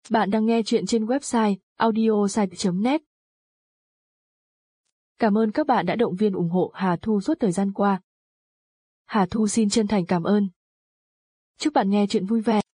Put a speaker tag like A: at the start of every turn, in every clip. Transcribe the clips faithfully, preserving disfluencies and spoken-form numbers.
A: Bạn đang nghe chuyện trên website audiosite chấm net. Cảm ơn các bạn đã động viên ủng hộ Hà Thu suốt thời gian qua. Hà Thu xin chân thành cảm ơn. Chúc bạn nghe chuyện vui vẻ.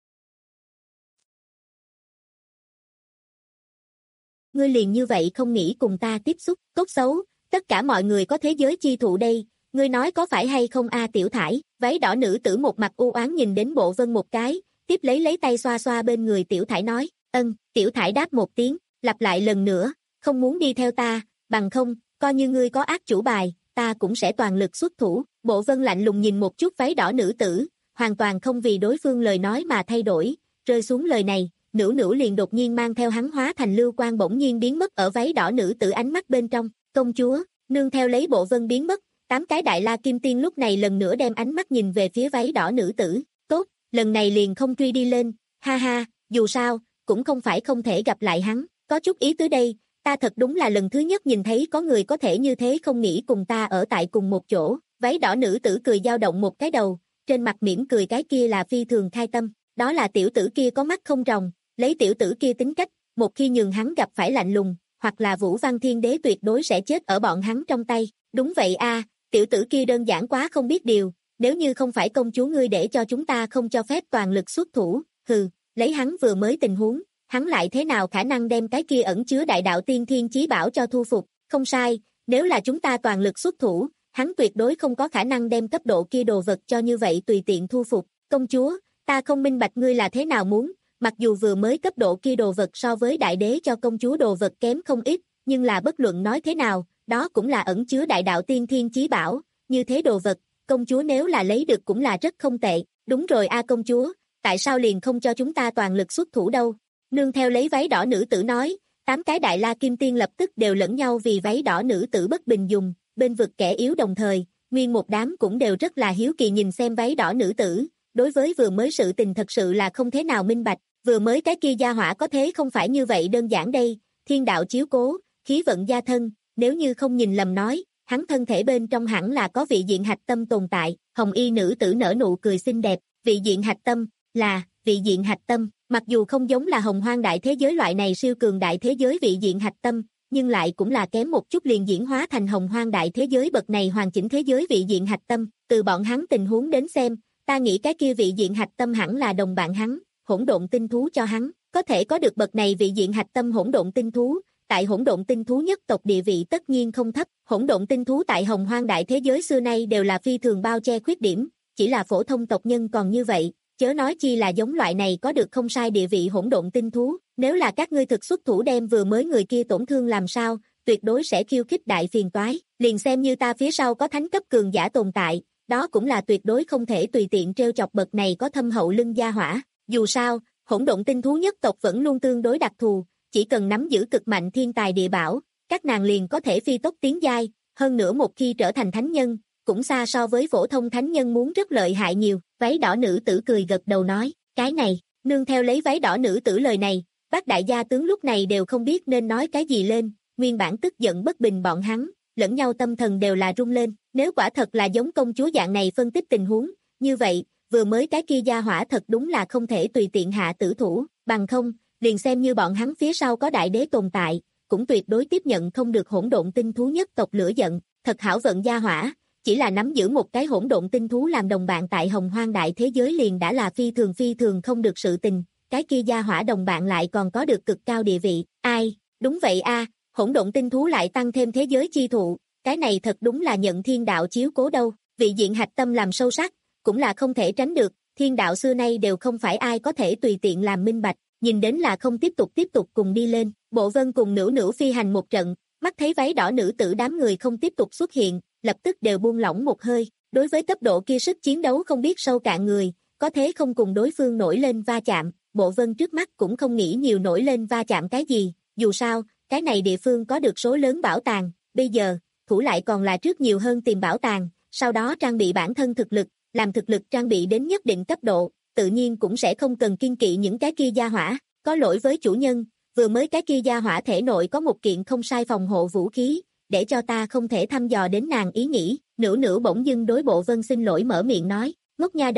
B: Ngươi liền như vậy không nghĩ cùng ta tiếp xúc, tốt xấu, tất cả mọi người có thế giới chi thụ đây, ngươi nói có phải hay không a Tiểu Thải, váy đỏ nữ tử một mặt u oán nhìn đến Bộ Vân một cái, tiếp lấy lấy tay xoa xoa bên người Tiểu Thải nói, ân, Tiểu Thải đáp một tiếng, lặp lại lần nữa, không muốn đi theo ta, bằng không, coi như ngươi có ác chủ bài, ta cũng sẽ toàn lực xuất thủ. Bộ Vân lạnh lùng nhìn một chút váy đỏ nữ tử, hoàn toàn không vì đối phương lời nói mà thay đổi, rơi xuống lời này, Nữu Nữu liền đột nhiên mang theo hắn hóa thành lưu quang bỗng nhiên biến mất ở váy đỏ nữ tử ánh mắt bên trong, công chúa, nương theo lấy Bộ Vân biến mất, tám cái đại la kim tiên lúc này lần nữa đem ánh mắt nhìn về phía váy đỏ nữ tử, tốt, lần này liền không truy đi lên, ha ha, dù sao, cũng không phải không thể gặp lại hắn, có chút ý tứ đây, ta thật đúng là lần thứ nhất nhìn thấy có người có thể như thế không nghĩ cùng ta ở tại cùng một chỗ, váy đỏ nữ tử cười dao động một cái đầu, trên mặt mỉm cười cái kia là phi thường khai tâm, đó là tiểu tử kia có mắt không ròng, lấy tiểu tử kia tính cách, một khi nhường hắn gặp phải lạnh lùng, hoặc là Vũ Văn Thiên Đế tuyệt đối sẽ chết ở bọn hắn trong tay, đúng vậy a, tiểu tử kia đơn giản quá không biết điều, nếu như không phải công chúa ngươi để cho chúng ta không cho phép toàn lực xuất thủ, hừ, lấy hắn vừa mới tình huống, hắn lại thế nào khả năng đem cái kia ẩn chứa đại đạo tiên thiên chí bảo cho thu phục, không sai, nếu là chúng ta toàn lực xuất thủ, hắn tuyệt đối không có khả năng đem cấp độ kia đồ vật cho như vậy tùy tiện thu phục, công chúa, ta không minh bạch ngươi là thế nào muốn, mặc dù vừa mới cấp độ kia đồ vật so với đại đế cho công chúa đồ vật kém không ít, nhưng là bất luận nói thế nào, đó cũng là ẩn chứa đại đạo tiên thiên chí bảo, như thế đồ vật, công chúa nếu là lấy được cũng là rất không tệ, đúng rồi a công chúa, tại sao liền không cho chúng ta toàn lực xuất thủ đâu, nương theo lấy váy đỏ nữ tử nói, tám cái đại la kim tiên lập tức đều lẫn nhau vì váy đỏ nữ tử bất bình dùng, bên vực kẻ yếu đồng thời, nguyên một đám cũng đều rất là hiếu kỳ nhìn xem váy đỏ nữ tử, đối với vừa mới sự tình thật sự là không thế nào minh bạch, vừa mới cái kia gia hỏa có thế không phải như vậy đơn giản đây, thiên đạo chiếu cố, khí vận gia thân, nếu như không nhìn lầm nói, hắn thân thể bên trong hẳn là có vị diện hạch tâm tồn tại, hồng y nữ tử nở nụ cười xinh đẹp, vị diện hạch tâm, là, vị diện hạch tâm, mặc dù không giống là hồng hoang đại thế giới loại này siêu cường đại thế giới vị diện hạch tâm, nhưng lại cũng là kém một chút liền diễn hóa thành hồng hoang đại thế giới bậc này hoàn chỉnh thế giới vị diện hạch tâm, từ bọn hắn tình huống đến xem, ta nghĩ cái kia vị diện hạch tâm hẳn là đồng bạn hắn, hỗn độn tinh thú cho hắn, có thể có được bậc này vị diện hạch tâm hỗn độn tinh thú, tại hỗn độn tinh thú nhất tộc địa vị tất nhiên không thấp, hỗn độn tinh thú tại hồng hoang đại thế giới xưa nay đều là phi thường bao che khuyết điểm, chỉ là phổ thông tộc nhân còn như vậy, chớ nói chi là giống loại này có được không sai địa vị hỗn độn tinh thú, nếu là các ngươi thực xuất thủ đem vừa mới người kia tổn thương làm sao, tuyệt đối sẽ khiêu khích đại phiền toái, liền xem như ta phía sau có thánh cấp cường giả tồn tại, đó cũng là tuyệt đối không thể tùy tiện trêu chọc bậc này có thâm hậu lưng gia hỏa, dù sao, hỗn độn tinh thú nhất tộc vẫn luôn tương đối đặc thù, chỉ cần nắm giữ cực mạnh thiên tài địa bảo, các nàng liền có thể phi tốc tiến giai, hơn nữa một khi trở thành thánh nhân, cũng xa so với phổ thông thánh nhân muốn rất lợi hại nhiều, váy đỏ nữ tử cười gật đầu nói, cái này, nương theo lấy váy đỏ nữ tử lời này, bác đại gia tướng lúc này đều không biết nên nói cái gì lên, nguyên bản tức giận bất bình bọn hắn, lẫn nhau tâm thần đều là rung lên, nếu quả thật là giống công chúa dạng này phân tích tình huống, như vậy, vừa mới cái kia gia hỏa thật đúng là không thể tùy tiện hạ tử thủ, bằng không, liền xem như bọn hắn phía sau có đại đế tồn tại, cũng tuyệt đối tiếp nhận không được hỗn độn tinh thú nhất tộc lửa giận, thật hảo vận gia hỏa, chỉ là nắm giữ một cái hỗn độn tinh thú làm đồng bạn tại hồng hoang đại thế giới liền đã là phi thường phi thường không được sự tình, cái kia gia hỏa đồng bạn lại còn có được cực cao địa vị, ai, đúng vậy a, hỗn độn tinh thú lại tăng thêm thế giới chi thụ, cái này thật đúng là nhận thiên đạo chiếu cố đâu, vị diện hạch tâm làm sâu sắc, cũng là không thể tránh được, thiên đạo xưa nay đều không phải ai có thể tùy tiện làm minh bạch, nhìn đến là không tiếp tục tiếp tục cùng đi lên, Bộ Vân cùng Nữu Nữu phi hành một trận, mắt thấy váy đỏ nữ tử đám người không tiếp tục xuất hiện, lập tức đều buông lỏng một hơi, đối với cấp độ kia sức chiến đấu không biết sâu cạn người, có thế không cùng đối phương nổi lên va chạm, Bộ Vân trước mắt cũng không nghĩ nhiều nổi lên va chạm cái gì, dù sao, cái này địa phương có được số lớn bảo tàng, bây giờ, thủ lại còn là trước nhiều hơn tìm bảo tàng, sau đó trang bị bản thân thực lực, làm thực lực trang bị đến nhất định cấp độ, tự nhiên cũng sẽ không cần kiên kỵ những cái kia gia hỏa, có lỗi với chủ nhân, vừa mới cái kia gia hỏa thể nội có một kiện không sai phòng hộ vũ khí, để cho ta không thể thăm dò đến nàng ý nghĩ, Nữu Nữu bỗng dưng đối Bộ Vân xin lỗi mở miệng nói, ngốc nha đầu,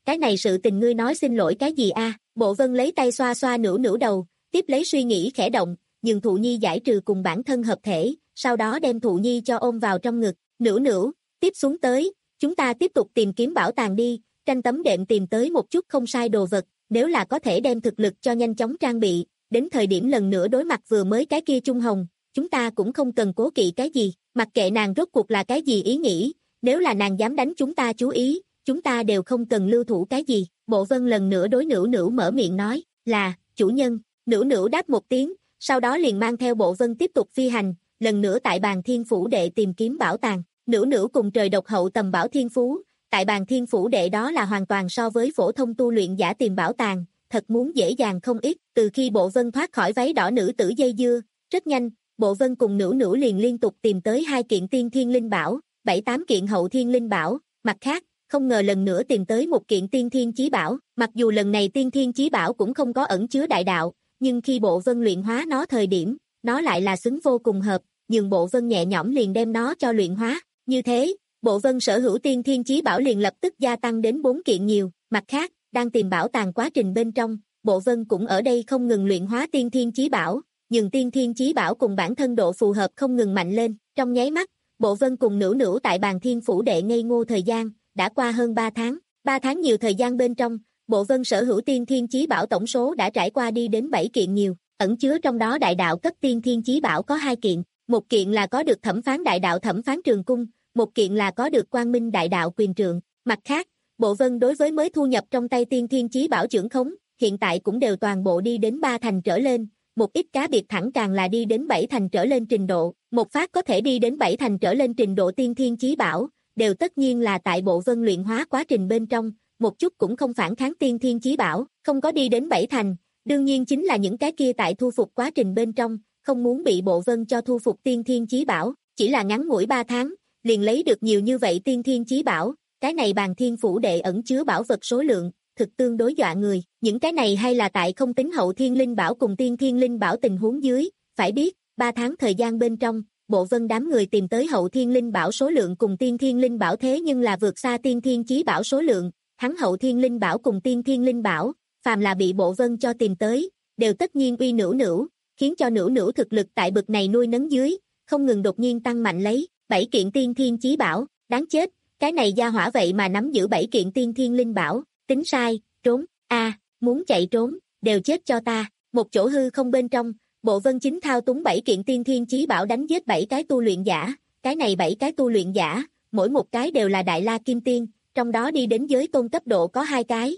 B: cái này sự tình ngươi nói xin lỗi cái gì a? Bộ Vân lấy tay xoa xoa Nữu Nữu đầu, tiếp lấy suy nghĩ khẽ động, nhưng Thụ Nhi giải trừ cùng bản thân hợp thể, sau đó đem Thụ Nhi cho ôm vào trong ngực, Nữu Nữu, tiếp xuống tới, chúng ta tiếp tục tìm kiếm bảo tàng đi, tranh tấm đệm tìm tới một chút không sai đồ vật, nếu là có thể đem thực lực cho nhanh chóng trang bị, đến thời điểm lần nữa đối mặt vừa mới cái kia Trung Hồng, chúng ta cũng không cần cố kỵ cái gì, mặc kệ nàng rốt cuộc là cái gì ý nghĩ, nếu là nàng dám đánh chúng ta chú ý, chúng ta đều không cần lưu thủ cái gì. Bộ Vân lần nữa đối Nữu Nữu mở miệng nói, là, chủ nhân. Nữu Nữu đáp một tiếng, sau đó liền mang theo Bộ Vân tiếp tục phi hành, lần nữa tại Bàn Thiên Phủ Đệ tìm kiếm bảo tàng. Nữu Nữu cùng trời độc hậu tầm bảo thiên phú, tại Bàn Thiên Phủ Đệ đó là hoàn toàn so với phổ thông tu luyện giả tìm bảo tàng, thật muốn dễ dàng không ít. Từ khi Bộ Vân thoát khỏi váy đỏ nữ tử dây dưa, rất nhanh, Bộ Vân cùng Nữu Nữu liền liên tục tìm tới hai kiện tiên thiên linh bảo, bảy tám kiện hậu thiên linh bảo, mặt khác, không ngờ lần nữa tìm tới một kiện tiên thiên chí bảo, mặc dù lần này tiên thiên chí bảo cũng không có ẩn chứa đại đạo, nhưng khi Bộ Vân luyện hóa nó thời điểm, nó lại là xứng vô cùng hợp, nhưng Bộ Vân nhẹ nhõm liền đem nó cho luyện hóa, như thế, Bộ Vân sở hữu tiên thiên chí bảo liền lập tức gia tăng đến bốn kiện nhiều, mặt khác, đang tìm bảo tàng quá trình bên trong, Bộ Vân cũng ở đây không ngừng luyện hóa tiên thiên chí bảo, nhưng tiên thiên chí bảo cùng bản thân độ phù hợp không ngừng mạnh lên, trong nháy mắt, Bộ Vân cùng Nữu Nữu tại Bàn Thiên Phủ Đệ ngây ngô thời gian, đã qua hơn ba tháng, ba tháng nhiều thời gian bên trong, Bộ Vân sở hữu tiên thiên chí bảo tổng số đã trải qua đi đến bảy kiện nhiều, ẩn chứa trong đó đại đạo cấp tiên thiên chí bảo có hai kiện, một kiện là có được thẩm phán đại đạo thẩm phán trường cung, một kiện là có được quang minh đại đạo quyền trượng, mặt khác, Bộ Vân đối với mới thu nhập trong tay tiên thiên chí bảo trưởng khống, hiện tại cũng đều toàn bộ đi đến ba thành trở lên, một ít cá biệt thẳng càng là đi đến bảy thành trở lên trình độ, một phát có thể đi đến bảy thành trở lên trình độ tiên thiên chí bảo, đều tất nhiên là tại Bộ Vân luyện hóa quá trình bên trong, một chút cũng không phản kháng tiên thiên chí bảo, không có đi đến bảy thành, đương nhiên chính là những cái kia tại thu phục quá trình bên trong, không muốn bị Bộ Vân cho thu phục tiên thiên chí bảo, chỉ là ngắn ngủi ba tháng, liền lấy được nhiều như vậy tiên thiên chí bảo, cái này Bàn Thiên Phủ Đệ ẩn chứa bảo vật số lượng, thực tương đối dọa người, những cái này hay là tại không tính hậu thiên linh bảo cùng tiên thiên linh bảo tình huống dưới, phải biết, ba tháng thời gian bên trong, Bộ Vân đám người tìm tới hậu thiên linh bảo số lượng cùng tiên thiên linh bảo thế nhưng là vượt xa tiên thiên chí bảo số lượng, hắn hậu thiên linh bảo cùng tiên thiên linh bảo, phàm là bị Bộ Vân cho tìm tới, đều tất nhiên uy Nữu Nữu, khiến cho Nữu Nữu thực lực tại bực này nuôi nấng dưới, không ngừng đột nhiên tăng mạnh lấy, bảy kiện tiên thiên chí bảo, đáng chết, cái này gia hỏa vậy mà nắm giữ bảy kiện tiên thiên linh bảo, tính sai, trốn, a, muốn chạy trốn, đều chết cho ta, một chỗ hư không bên trong, Bộ Vân chính thao túng bảy kiện tiên thiên chí bảo đánh giết bảy cái tu luyện giả, cái này bảy cái tu luyện giả, mỗi một cái đều là Đại La Kim Tiên, trong đó đi đến giới tôn cấp độ có hai cái.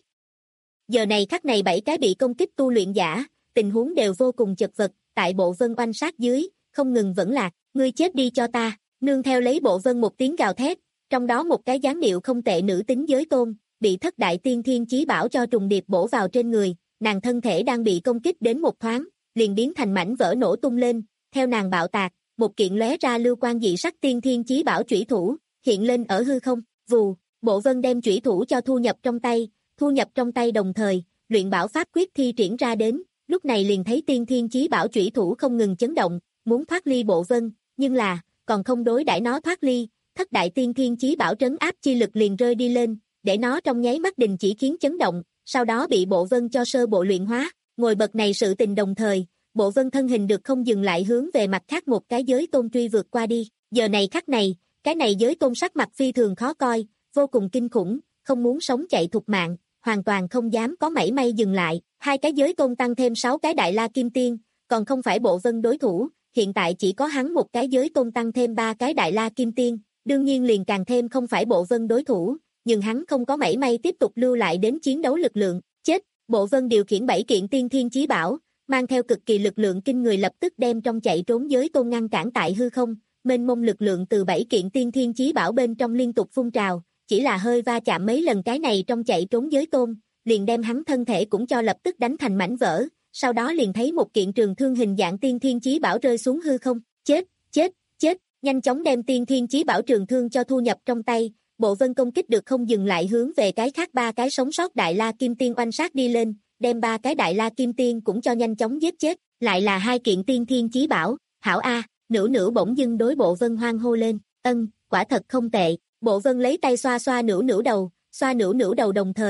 B: Giờ này khắc này bảy cái bị công kích tu luyện giả, tình huống đều vô cùng chật vật, tại Bộ Vân oanh sát dưới, không ngừng vẫn lạc, ngươi chết đi cho ta, nương theo lấy Bộ Vân một tiếng gào thét, trong đó một cái dáng điệu không tệ nữ tính giới tôn, bị thất đại tiên thiên chí bảo cho trùng điệp bổ vào trên người, nàng thân thể đang bị công kích đến một thoáng, liền biến thành mảnh vỡ nổ tung lên, theo nàng bạo tạc, một kiện lóe ra lưu quang dị sắc tiên thiên chí bảo chủy thủ, hiện lên ở hư không, vù, Bộ Vân đem chủy thủ cho thu nhập trong tay, thu nhập trong tay đồng thời, luyện bảo pháp quyết thi triển ra đến, lúc này liền thấy tiên thiên chí bảo chủy thủ không ngừng chấn động, muốn thoát ly Bộ Vân, nhưng là, còn không đối đãi nó thoát ly, thất đại tiên thiên chí bảo trấn áp chi lực liền rơi đi lên, để nó trong nháy mắt đình chỉ khiến chấn động, sau đó bị Bộ Vân cho sơ bộ luyện hóa, ngồi bật này sự tình đồng thời, Bộ Vân thân hình được không dừng lại hướng về mặt khác một cái giới tôn truy vượt qua đi, giờ này khắc này, cái này giới tôn sắc mặt phi thường khó coi, vô cùng kinh khủng, không muốn sống chạy thục mạng, hoàn toàn không dám có mảy may dừng lại, hai cái giới tôn tăng thêm sáu cái Đại La Kim Tiên, còn không phải Bộ Vân đối thủ, hiện tại chỉ có hắn một cái giới tôn tăng thêm ba cái Đại La Kim Tiên, đương nhiên liền càng thêm không phải Bộ Vân đối thủ, nhưng hắn không có mảy may tiếp tục lưu lại đến chiến đấu lực lượng, chết, Bộ Vân điều khiển bảy kiện tiên thiên chí bảo, mang theo cực kỳ lực lượng kinh người lập tức đem trong chạy trốn giới tôn ngăn cản tại hư không, mênh mông lực lượng từ bảy kiện tiên thiên chí bảo bên trong liên tục phun trào, chỉ là hơi va chạm mấy lần cái này trong chạy trốn giới tôn, liền đem hắn thân thể cũng cho lập tức đánh thành mảnh vỡ, sau đó liền thấy một kiện trường thương hình dạng tiên thiên chí bảo rơi xuống hư không, chết, chết, chết, nhanh chóng đem tiên thiên chí bảo trường thương cho thu nhập trong tay, Bộ Vân công kích được không dừng lại hướng về cái khác ba cái sống sót Đại La Kim Tiên oanh sát đi lên, đem ba cái Đại La Kim Tiên cũng cho nhanh chóng giết chết, lại là hai kiện tiên thiên chí bảo, hảo a, Nữu Nữu bỗng dưng đối Bộ Vân hoan hô lên, ân, quả thật không tệ, Bộ Vân lấy tay xoa xoa Nữu Nữu đầu, xoa Nữu Nữu đầu đồng thời,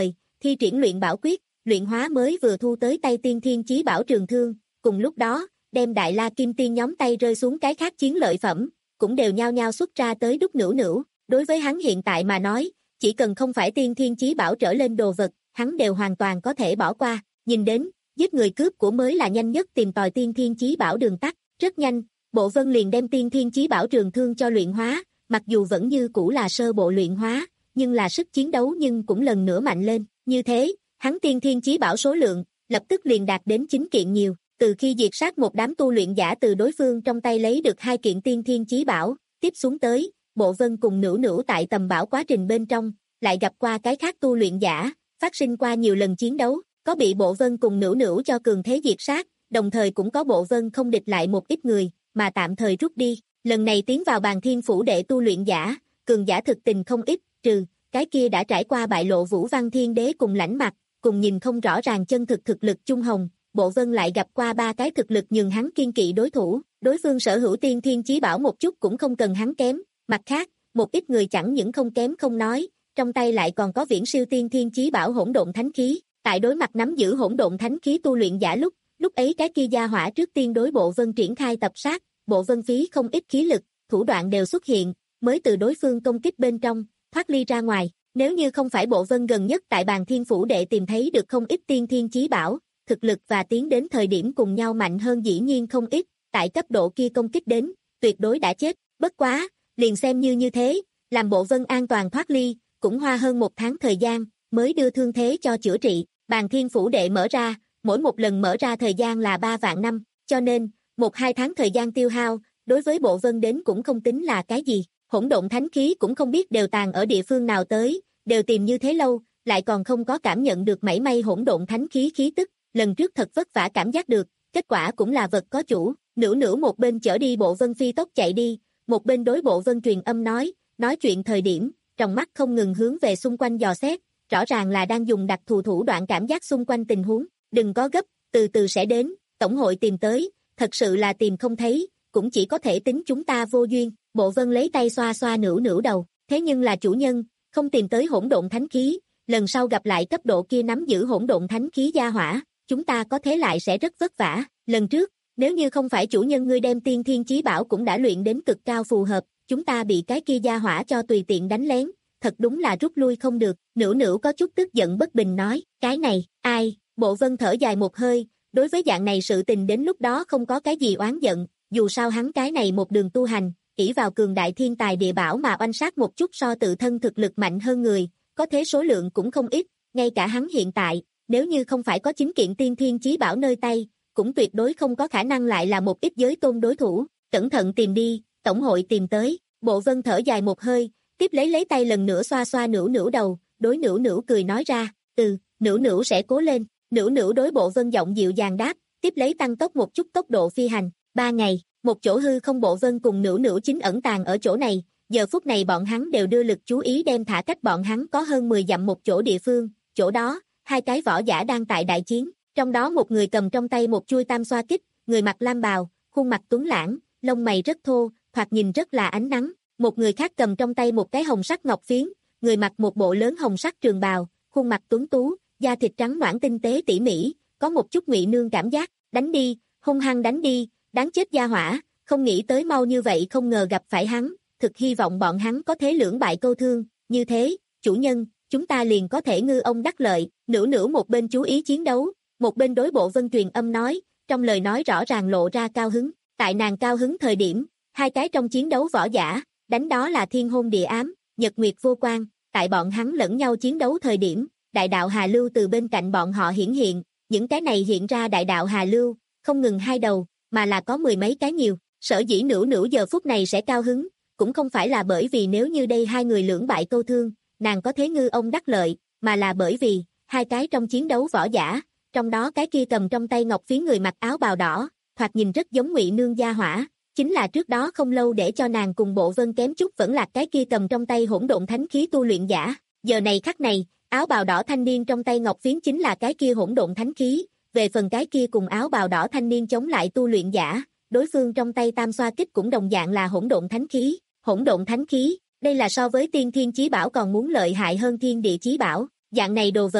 B: Thi triển luyện bảo quyết, luyện hóa mới vừa thu tới tay tiên thiên chí bảo trường thương, cùng lúc đó, đem đại la kim tiên nhóm tay rơi xuống cái khác chiến lợi phẩm, cũng đều nhao nhao xuất ra tới đúc nữu nữu. Đối với hắn hiện tại mà nói, chỉ cần không phải tiên thiên chí bảo trở lên đồ vật, hắn đều hoàn toàn có thể bỏ qua. Nhìn đến, giết người cướp của mới là nhanh nhất tìm tòi tiên thiên chí bảo đường tắt. Rất nhanh, Bộ Vân liền đem tiên thiên chí bảo trường thương cho luyện hóa, mặc dù vẫn như cũ là sơ bộ luyện hóa, nhưng là sức chiến đấu nhưng cũng lần nữa mạnh lên. Như thế, hắn tiên thiên chí bảo số lượng, lập tức liền đạt đến chín kiện nhiều. Từ khi diệt sát một đám tu luyện giả từ đối phương trong tay lấy được hai kiện tiên thiên chí bảo, tiếp xuống tới, Bộ Vân cùng Nữu Nữu tại tầm bảo quá trình bên trong, lại gặp qua cái khác tu luyện giả, phát sinh qua nhiều lần chiến đấu, có bị Bộ Vân cùng Nữu Nữu cho cường thế diệt sát, đồng thời cũng có Bộ Vân không địch lại một ít người, mà tạm thời rút đi. Lần này tiến vào Bàn Thiên phủ đệ tu luyện giả, cường giả thực tình không ít, trừ cái kia đã trải qua bại lộ Vũ Văn Thiên Đế cùng Lãnh Mặc, cùng nhìn không rõ ràng chân thực thực lực Chung Hồng, Bộ Vân lại gặp qua ba cái thực lực nhường hắn kiên kỵ đối thủ, đối phương sở hữu tiên thiên chí bảo một chút cũng không cần hắn kém, mặt khác, một ít người chẳng những không kém không nói, trong tay lại còn có viễn siêu tiên thiên chí bảo hỗn độn thánh khí, tại đối mặt nắm giữ hỗn độn thánh khí tu luyện giả lúc, lúc ấy cái kia gia hỏa trước tiên đối Bộ Vân triển khai tập sát, Bộ Vân phí không ít khí lực, thủ đoạn đều xuất hiện, mới từ đối phương công kích bên trong, thoát ly ra ngoài. Nếu như không phải Bộ Vân gần nhất tại Bàn Thiên phủ đệ tìm thấy được không ít tiên thiên chí bảo, thực lực và tiến đến thời điểm cùng nhau mạnh hơn dĩ nhiên không ít, tại cấp độ kia công kích đến, tuyệt đối đã chết. Bất quá, liền xem như như thế, làm Bộ Vân an toàn thoát ly, cũng hoa hơn một tháng thời gian, mới đưa thương thế cho chữa trị. Bàn Thiên phủ đệ mở ra, mỗi một lần mở ra thời gian là ba vạn năm, cho nên, một hai tháng thời gian tiêu hao, đối với Bộ Vân đến cũng không tính là cái gì. Hỗn độn thánh khí cũng không biết đều tàn ở địa phương nào tới, đều tìm như thế lâu, lại còn không có cảm nhận được mảy may hỗn độn thánh khí khí tức, lần trước thật vất vả cảm giác được, kết quả cũng là vật có chủ. Nữu Nữu một bên chở đi Bộ Vân phi tốc chạy đi, một bên đối Bộ Vân truyền âm nói, nói chuyện thời điểm, trong mắt không ngừng hướng về xung quanh dò xét, rõ ràng là đang dùng đặc thù thủ đoạn cảm giác xung quanh tình huống, đừng có gấp, từ từ sẽ đến, tổng hội tìm tới, thật sự là tìm không thấy, cũng chỉ có thể tính chúng ta vô duyên. Bộ Vân lấy tay xoa xoa Nữu Nữu đầu, thế nhưng là chủ nhân, không tìm tới hỗn độn thánh khí, lần sau gặp lại cấp độ kia nắm giữ hỗn độn thánh khí gia hỏa, chúng ta có thế lại sẽ rất vất vả. Lần trước, nếu như không phải chủ nhân ngươi đem tiên thiên chí bảo cũng đã luyện đến cực cao phù hợp, chúng ta bị cái kia gia hỏa cho tùy tiện đánh lén, thật đúng là rút lui không được. Nữu Nữu có chút tức giận bất bình nói, cái này, ai? Bộ Vân thở dài một hơi, đối với dạng này sự tình đến lúc đó không có cái gì oán giận, dù sao hắn cái này một đường tu hành, ỷ vào cường đại thiên tài địa bảo mà oanh sát một chút so tự thân thực lực mạnh hơn người, có thế số lượng cũng không ít, ngay cả hắn hiện tại, nếu như không phải có chính kiện tiên thiên chí bảo nơi tay, cũng tuyệt đối không có khả năng lại là một ít giới tôn đối thủ. Cẩn thận tìm đi, tổng hội tìm tới. Bộ Vân thở dài một hơi, tiếp lấy lấy tay lần nữa xoa xoa Nữu Nữu đầu, đối Nữu Nữu cười nói ra, ừ, Nữu Nữu sẽ cố lên. Nữu Nữu đối Bộ Vân giọng dịu dàng đáp, tiếp lấy tăng tốc một chút tốc độ phi hành. Ba ngày, một chỗ hư không. Bộ Vân cùng Nữu Nữu chính ẩn tàng ở chỗ này, giờ phút này bọn hắn đều đưa lực chú ý đem thả cách bọn hắn có hơn mười dặm một chỗ địa phương, chỗ đó, hai cái võ giả đang tại đại chiến, trong đó một người cầm trong tay một chuôi tam xoa kích, người mặc lam bào, khuôn mặt tuấn lãng, lông mày rất thô, thoạt nhìn rất là ánh nắng, một người khác cầm trong tay một cái hồng sắc ngọc phiến, người mặc một bộ lớn hồng sắc trường bào, khuôn mặt tuấn tú, da thịt trắng nõn tinh tế tỉ mỉ, có một chút ngụy nương cảm giác. Đánh đi, hung hăng đánh đi, đáng chết gia hỏa, không nghĩ tới mau như vậy không ngờ gặp phải hắn, thực hy vọng bọn hắn có thế lưỡng bại câu thương, như thế, chủ nhân, chúng ta liền có thể ngư ông đắc lợi. Nữu Nữu một bên chú ý chiến đấu, một bên đối Bộ Vân truyền âm nói, trong lời nói rõ ràng lộ ra cao hứng. Tại nàng cao hứng thời điểm, hai cái trong chiến đấu võ giả, đánh đó là thiên hôn địa ám, nhật nguyệt vô quan. Tại bọn hắn lẫn nhau chiến đấu thời điểm, đại đạo Hà Lưu từ bên cạnh bọn họ hiển hiện, những cái này hiện ra đại đạo Hà Lưu, không ngừng hai đầu, mà là có mười mấy cái nhiều. Sở dĩ Nữu Nữu giờ phút này sẽ cao hứng, cũng không phải là bởi vì nếu như đây hai người lưỡng bại câu thương, nàng có thế ngư ông đắc lợi, mà là bởi vì, hai cái trong chiến đấu võ giả, trong đó cái kia cầm trong tay ngọc phiến người mặc áo bào đỏ, thoạt nhìn rất giống Ngụy Nương gia hỏa, chính là trước đó không lâu để cho nàng cùng Bộ Vân kém chút vẫn là cái kia cầm trong tay hỗn độn thánh khí tu luyện giả. Giờ này khắc này, áo bào đỏ thanh niên trong tay ngọc phiến chính là cái kia hỗn độn thánh khí, về phần cái kia cùng áo bào đỏ thanh niên chống lại tu luyện giả, đối phương trong tay tam xoa kích cũng đồng dạng là hỗn độn thánh khí. Hỗn độn thánh khí, đây là so với tiên thiên chí bảo còn muốn lợi hại hơn thiên địa chí bảo, dạng này đồ vật,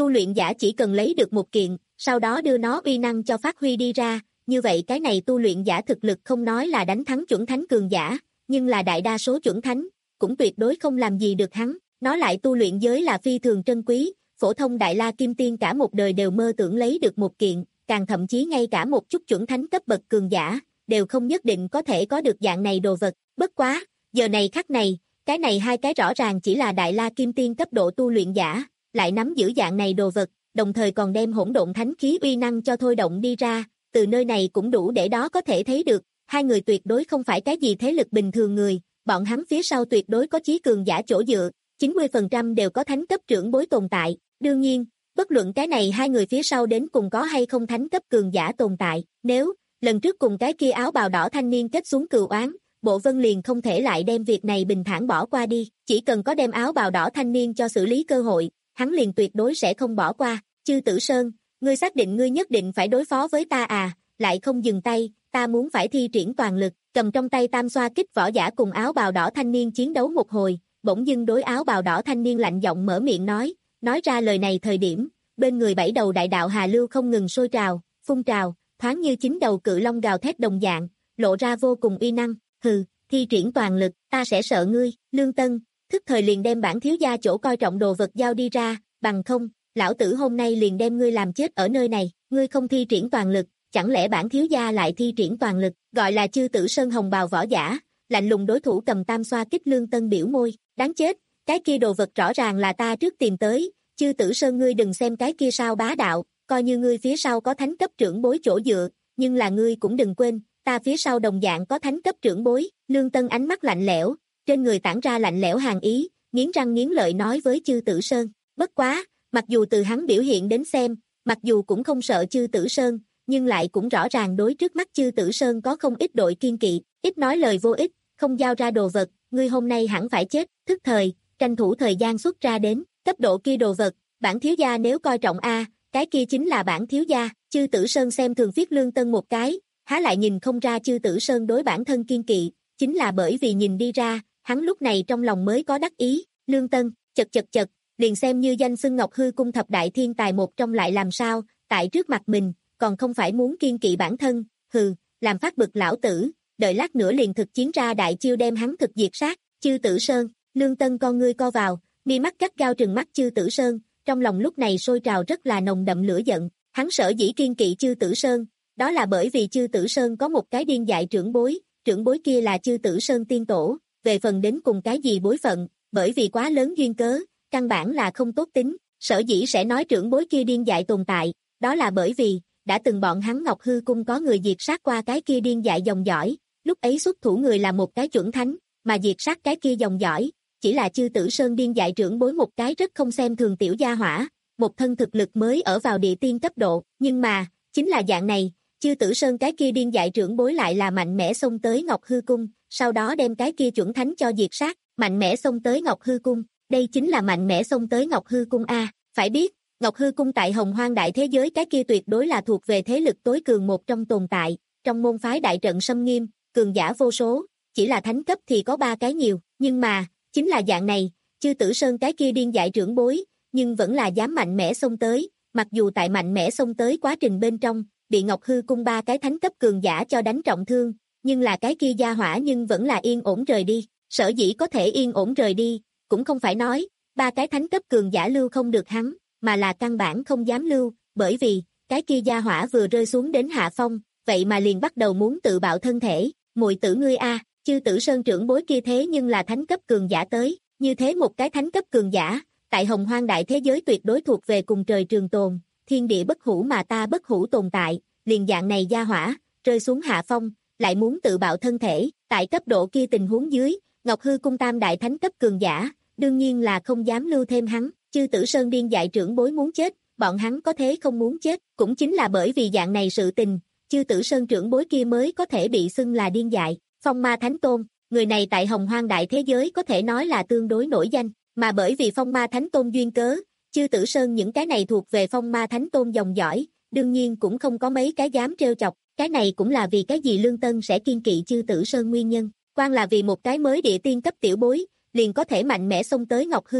B: tu luyện giả chỉ cần lấy được một kiện, sau đó đưa nó uy năng cho phát huy đi ra, như vậy cái này tu luyện giả thực lực không nói là đánh thắng chuẩn thánh cường giả, nhưng là đại đa số chuẩn thánh, cũng tuyệt đối không làm gì được hắn, nó lại tu luyện giới là phi thường trân quý, phổ thông đại la kim tiên cả một đời đều mơ tưởng lấy được một kiện, càng thậm chí ngay cả một chút chuẩn thánh cấp bậc cường giả, đều không nhất định có thể có được dạng này đồ vật, bất quá, giờ này khắc này, cái này hai cái rõ ràng chỉ là đại la kim tiên cấp độ tu luyện giả, lại nắm giữ dạng này đồ vật, đồng thời còn đem hỗn độn thánh khí uy năng cho thôi động đi ra, từ nơi này cũng đủ để đó có thể thấy được, hai người tuyệt đối không phải cái gì thế lực bình thường người, bọn hắn phía sau tuyệt đối có chí cường giả chỗ dựa, chín mươi phần trăm đều có thánh cấp trưởng bối tồn tại, đương nhiên, bất luận cái này hai người phía sau đến cùng có hay không thánh cấp cường giả tồn tại, nếu, lần trước cùng cái kia áo bào đỏ thanh niên kết xuống cừu oán, Bộ Vân liền không thể lại đem việc này bình thản bỏ qua đi, chỉ cần có đem áo bào đỏ thanh niên cho xử lý cơ hội, hắn liền tuyệt đối sẽ không bỏ qua, Chư Tử Sơn, ngươi xác định ngươi nhất định phải đối phó với ta à, lại không dừng tay, ta muốn phải thi triển toàn lực, cầm trong tay tam xoa kích võ giả cùng áo bào đỏ thanh niên chiến đấu một hồi, bỗng dưng đối áo bào đỏ thanh niên lạnh giọng mở miệng nói, nói ra lời này thời điểm, bên người bảy đầu đại đạo hà lưu không ngừng sôi trào, phun trào, thoáng như chín đầu cự long gào thét đồng dạng, lộ ra vô cùng uy năng, hừ, thi triển toàn lực, ta sẽ sợ ngươi, Lương Tân, thức thời liền đem bản thiếu gia chỗ coi trọng đồ vật giao đi ra, bằng không, lão tử hôm nay liền đem ngươi làm chết ở nơi này, ngươi không thi triển toàn lực, chẳng lẽ bản thiếu gia lại thi triển toàn lực, gọi là Chư Tử Sơn hồng bào võ giả, lạnh lùng đối thủ cầm tam xoa kích Lương Tân biểu môi, đáng chết, cái kia đồ vật rõ ràng là ta trước tìm tới, Chư Tử Sơn ngươi đừng xem cái kia sao bá đạo, coi như ngươi phía sau có thánh cấp trưởng bối chỗ dựa, nhưng là ngươi cũng đừng quên, ta phía sau đồng dạng có thánh cấp trưởng bối, Lương Tân ánh mắt lạnh lẽo, trên người tản ra lạnh lẽo hàn ý, nghiến răng nghiến lợi nói với Chư Tử Sơn, bất quá, mặc dù từ hắn biểu hiện đến xem, mặc dù cũng không sợ Chư Tử Sơn, nhưng lại cũng rõ ràng đối trước mắt Chư Tử Sơn có không ít đội kiên kỵ, ít nói lời vô ích, không giao ra đồ vật, ngươi hôm nay hẳn phải chết, thức thời, tranh thủ thời gian xuất ra đến, cấp độ kia đồ vật, bản thiếu gia nếu coi trọng a, cái kia chính là bản thiếu gia, Chư Tử Sơn xem thường viết Lương Tân một cái, há lại nhìn không ra Chư Tử Sơn đối bản thân kiên kỵ, chính là bởi vì nhìn đi ra, hắn lúc này trong lòng mới có đắc ý, Lương Tân, chật chật chật, liền xem như danh xưng Ngọc Hư cung thập đại thiên tài một trong lại làm sao, tại trước mặt mình, còn không phải muốn kiên kỵ bản thân, hừ, làm phát bực lão tử, đợi lát nữa liền thực chiến ra đại chiêu đem hắn thực diệt sát, Chư Tử Sơn, Lương Tân con ngươi co vào, mi mắt cắt gao trừng mắt Chư Tử Sơn, trong lòng lúc này sôi trào rất là nồng đậm lửa giận, hắn sở dĩ kiên kỵ Chư Tử Sơn, đó là bởi vì Chư Tử Sơn có một cái điên dại trưởng bối, trưởng bối kia là Chư Tử Sơn tiên tổ, về phần đến cùng cái gì bối phận, bởi vì quá lớn duyên cớ, căn bản là không tốt tính, sở dĩ sẽ nói trưởng bối kia điên dại tồn tại, đó là bởi vì, đã từng bọn hắn Ngọc Hư cung có người diệt sát qua cái kia điên dại dòng dõi, lúc ấy xuất thủ người là một cái chuẩn thánh, mà diệt sát cái kia dòng dõi, chỉ là Chư Tử Sơn điên dại trưởng bối một cái rất không xem thường tiểu gia hỏa, một thân thực lực mới ở vào địa tiên cấp độ, nhưng mà, chính là dạng này, Chư Tử Sơn cái kia điên dại trưởng bối lại là mạnh mẽ xông tới Ngọc Hư cung, sau đó đem cái kia chuẩn thánh cho diệt sát, mạnh mẽ xông tới Ngọc Hư cung, đây chính là mạnh mẽ xông tới Ngọc Hư cung a, phải biết, Ngọc Hư cung tại Hồng Hoang đại thế giới cái kia tuyệt đối là thuộc về thế lực tối cường một trong tồn tại, trong môn phái đại trận xâm nghiêm, cường giả vô số, chỉ là thánh cấp thì có ba cái nhiều, nhưng mà, chính là dạng này, Chư Tử Sơn cái kia điên dại trưởng bối, nhưng vẫn là dám mạnh mẽ xông tới, mặc dù tại mạnh mẽ xông tới quá trình bên trong, bị Ngọc Hư cung ba cái thánh cấp cường giả cho đánh trọng thương, nhưng là cái kia gia hỏa nhưng vẫn là yên ổn rời đi, sở dĩ có thể yên ổn rời đi, cũng không phải nói, ba cái thánh cấp cường giả lưu không được hắn, mà là căn bản không dám lưu, bởi vì, cái kia gia hỏa vừa rơi xuống đến hạ phong, vậy mà liền bắt đầu muốn tự bạo thân thể, muội tử ngươi a, Chư Tử Sơn trưởng bối kia thế nhưng là thánh cấp cường giả tới, như thế một cái thánh cấp cường giả, tại Hồng Hoang đại thế giới tuyệt đối thuộc về cùng trời trường tồn, thiên địa bất hủ mà ta bất hủ tồn tại, liền dạng này gia hỏa, rơi xuống hạ phong, lại muốn tự bạo thân thể, tại cấp độ kia tình huống dưới, Ngọc Hư cung tam đại thánh cấp cường giả, đương nhiên là không dám lưu thêm hắn, Chư Tử Sơn điên dại trưởng bối muốn chết, bọn hắn có thế không muốn chết, cũng chính là bởi vì dạng này sự tình, Chư Tử Sơn trưởng bối kia mới có thể bị xưng là điên dại, Phong Ma Thánh Tôn, người này tại Hồng Hoang đại thế giới có thể nói là tương đối nổi danh, mà bởi vì Phong Ma Thánh Tôn duyên cớ, Chư Tử Sơn những cái này thuộc về Phong Ma Thánh Tôn dòng dõi, đương nhiên cũng không có mấy cái dám trêu chọc, cái này cũng là vì cái gì Lương Tân sẽ kiên kỵ Chư Tử Sơn nguyên nhân, quan là vì một cái mới địa tiên cấp tiểu bối, liền có thể mạnh mẽ xông tới Ngọc Hư cung,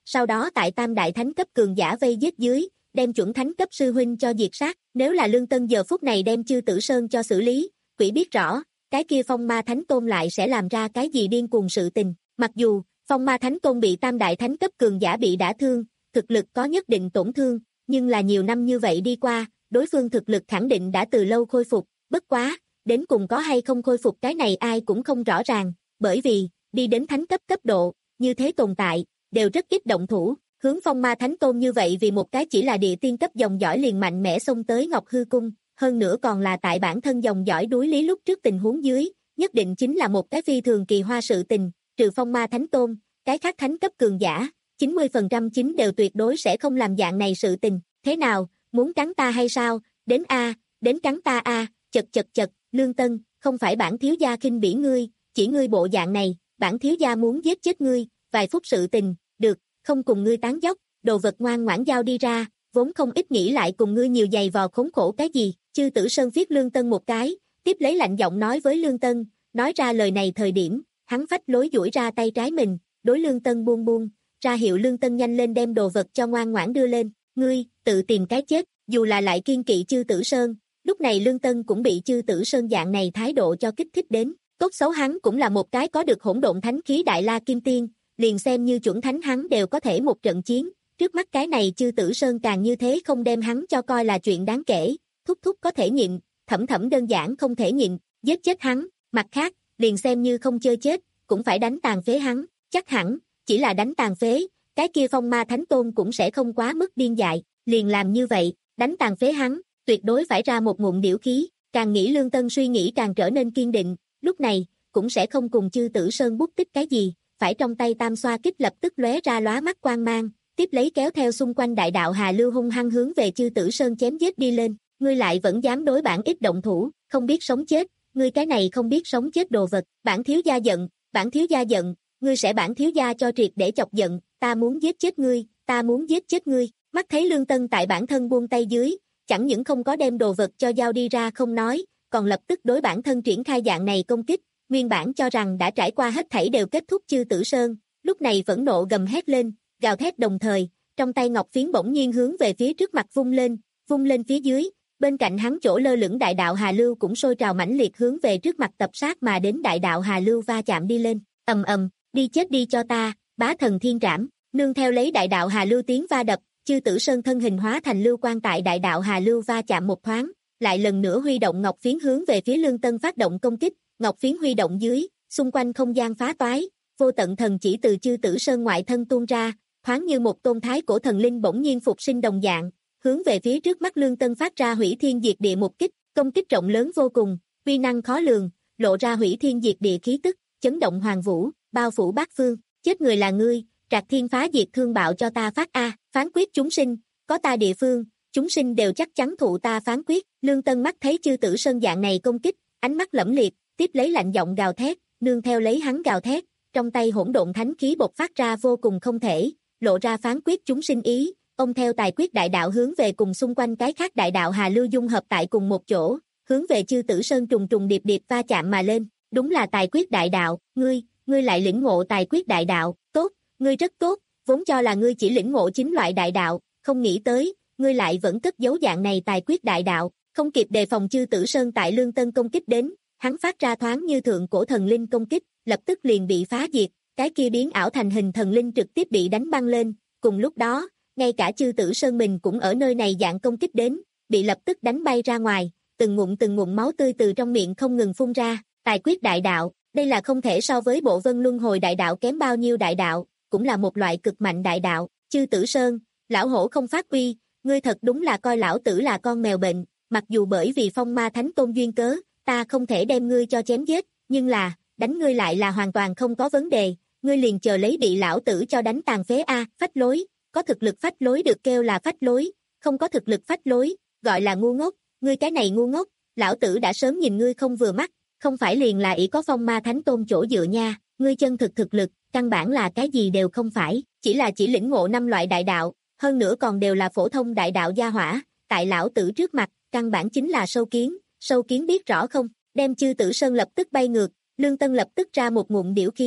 B: sau đó tại tam đại thánh cấp cường giả vây giết dưới, đem chuẩn thánh cấp sư huynh cho diệt sát. Nếu là Lương Tân giờ phút này đem Chư Tử Sơn cho xử lý, quỷ biết rõ, cái kia Phong Ma Thánh Tôn lại sẽ làm ra cái gì điên cuồng sự tình. Mặc dù, Phong Ma Thánh Tôn bị tam đại thánh cấp cường giả bị đả thương, thực lực có nhất định tổn thương, nhưng là nhiều năm như vậy đi qua, đối phương thực lực khẳng định đã từ lâu khôi phục, bất quá, đến cùng có hay không khôi phục cái này ai cũng không rõ ràng, bởi vì, đi đến thánh cấp cấp độ, như thế tồn tại, đều rất ít động thủ, hướng Phong Ma Thánh Tôn như vậy vì một cái chỉ là địa tiên cấp dòng dõi liền mạnh mẽ xông tới Ngọc Hư Cung, hơn nữa còn là tại bản thân dòng dõi đối lý lúc trước tình huống dưới, nhất định chính là một cái phi thường kỳ hoa sự tình, trừ Phong Ma Thánh Tôn, cái khác thánh cấp cường giả, chín mươi phần trăm chính đều tuyệt đối sẽ không làm dạng này sự tình, thế nào, muốn cắn ta hay sao, đến a, đến cắn ta a, chật chật chật, Lương Tân, không phải bản thiếu gia khinh bỉ ngươi, chỉ ngươi bộ dạng này, bản thiếu gia muốn giết chết ngươi, vài phút sự tình, được, không cùng ngươi tán dóc, đồ vật ngoan ngoãn giao đi ra, vốn không ít nghĩ lại cùng ngươi nhiều giày vò khốn khổ cái gì, Chư Tử Sơn viết Lương Tân một cái, tiếp lấy lạnh giọng nói với Lương Tân, nói ra lời này thời điểm, hắn phách lối duỗi ra tay trái mình, đối Lương Tân buông buông, ra hiệu Lương Tân nhanh lên đem đồ vật cho ngoan ngoãn đưa lên, ngươi, tự tìm cái chết, dù là lại kiên kỵ Chư Tử Sơn, lúc này Lương Tân cũng bị Chư Tử Sơn dạng này thái độ cho kích thích đến, tốt xấu hắn cũng là một cái có được hỗn độn thánh khí đại la kim tiên, liền xem như chuẩn thánh hắn đều có thể một trận chiến, trước mắt cái này Chư Tử Sơn càng như thế không đem hắn cho coi là chuyện đáng kể, thúc thúc có thể nhịn, thẩm thẩm đơn giản không thể nhịn, giết chết hắn, mặt khác, liền xem như không chơi chết, cũng phải đánh tàn phế hắn, chắc hẳn, chỉ là đánh tàn phế, cái kia Phong Ma Thánh Tôn cũng sẽ không quá mức điên dại, liền làm như vậy, đánh tàn phế hắn, tuyệt đối phải ra một ngụm điểu khí, càng nghĩ Lương Tân suy nghĩ càng trở nên kiên định, lúc này, cũng sẽ không cùng Chư Tử Sơn bút tích cái gì, phải trong tay tam xoa kích lập tức lóe ra lóa mắt quang mang, tiếp lấy kéo theo xung quanh đại đạo Hà Lưu hung hăng hướng về Chư Tử Sơn chém giết đi lên, ngươi lại vẫn dám đối bản ít động thủ, không biết sống chết, ngươi cái này không biết sống chết đồ vật, bản thiếu gia giận, bản thiếu gia giận, ngươi sẽ bản thiếu gia cho triệt để chọc giận, ta muốn giết chết ngươi, ta muốn giết chết ngươi, mắt thấy Lương Tân tại bản thân buông tay dưới, chẳng những không có đem đồ vật cho giao đi ra không nói, còn lập tức đối bản thân triển khai dạng này công kích, nguyên bản cho rằng đã trải qua hết thảy đều kết thúc Chư Tử Sơn, lúc này phẫn nộ gầm hét lên, gào thét đồng thời, trong tay ngọc phiến bỗng nhiên hướng về phía trước mặt vung lên, vung lên phía dưới, bên cạnh hắn chỗ lơ lửng đại đạo Hà Lưu cũng sôi trào mãnh liệt hướng về trước mặt tập sát mà đến đại đạo Hà Lưu va chạm đi lên, ầm ầm, đi chết đi cho ta, bá thần thiên trảm, nương theo lấy đại đạo Hà Lưu tiến va đập, Chư Tử Sơn thân hình hóa thành lưu quan tại đại đạo Hà Lưu va chạm một thoáng, lại lần nữa huy động ngọc phiến hướng về phía Lương Tân phát động công kích, ngọc phiến huy động dưới, xung quanh không gian phá toái, vô tận thần chỉ từ Chư Tử Sơn ngoại thân tuôn ra, thoáng như một tôn thái cổ thần linh bỗng nhiên phục sinh đồng dạng, hướng về phía trước mắt Lương Tân phát ra hủy thiên diệt địa một kích, công kích rộng lớn vô cùng, uy năng khó lường, lộ ra hủy thiên diệt địa khí tức, chấn động hoàng vũ, bao phủ bát phương, chết người là ngươi, Trạc Thiên phá diệt thương bạo cho ta phát a, phán quyết chúng sinh, có ta địa phương, chúng sinh đều chắc chắn thụ ta phán quyết, Lương Tân mắt thấy Chư Tử Sơn dạng này công kích, ánh mắt lẫm liệt, tiếp lấy lạnh giọng gào thét, nương theo lấy hắn gào thét, trong tay hỗn độn thánh khí bộc phát ra vô cùng không thể, lộ ra phán quyết chúng sinh ý, ông theo tài quyết đại đạo hướng về cùng xung quanh cái khác đại đạo Hà Lưu dung hợp tại cùng một chỗ, hướng về Chư Tử Sơn trùng trùng điệp điệp va chạm mà lên, đúng là tài quyết đại đạo, ngươi, ngươi lại lĩnh ngộ tài quyết đại đạo, tốt, ngươi rất tốt, vốn cho là ngươi chỉ lĩnh ngộ chính loại đại đạo, không nghĩ tới, ngươi lại vẫn cất giấu dạng này tài quyết đại đạo, không kịp đề phòng Chư Tử Sơn tại Lương Tân công kích đến, hắn phát ra thoáng như thượng cổ thần linh công kích, lập tức liền bị phá diệt, cái kia biến ảo thành hình thần linh trực tiếp bị đánh băng lên, cùng lúc đó, ngay cả Chư Tử Sơn mình cũng ở nơi này dạng công kích đến, bị lập tức đánh bay ra ngoài, từng ngụm từng ngụm máu tươi từ trong miệng không ngừng phun ra, tài quyết đại đạo, đây là không thể so với bộ vân luân hồi đại đạo kém bao nhiêu đại đạo, cũng là một loại cực mạnh đại đạo, Chư Tử Sơn, lão hổ không phát uy, ngươi thật đúng là coi lão tử là con mèo bệnh, mặc dù bởi vì Phong Ma Thánh Tôn duyên cớ, ta không thể đem ngươi cho chém giết, nhưng là, đánh ngươi lại là hoàn toàn không có vấn đề, ngươi liền chờ lấy bị lão tử cho đánh tàn phế a, phách lối, có thực lực phách lối được kêu là phách lối, không có thực lực phách lối, gọi là ngu ngốc, ngươi cái này ngu ngốc, lão tử đã sớm nhìn ngươi không vừa mắt, không phải liền là ỷ có Phong Ma Thánh Tôn chỗ dựa nha, ngươi chân thực thực lực, căn bản là cái gì đều không phải, chỉ là chỉ lĩnh ngộ năm loại đại đạo, hơn nữa còn đều là phổ thông đại đạo gia hỏa, tại lão tử trước mặt, căn bản chính là sâu kiến, sâu kiến biết rõ không, đem Chư Tử Sơn lập tức bay ngược, Lương Tân lập tức ra một ngụm điểu khí,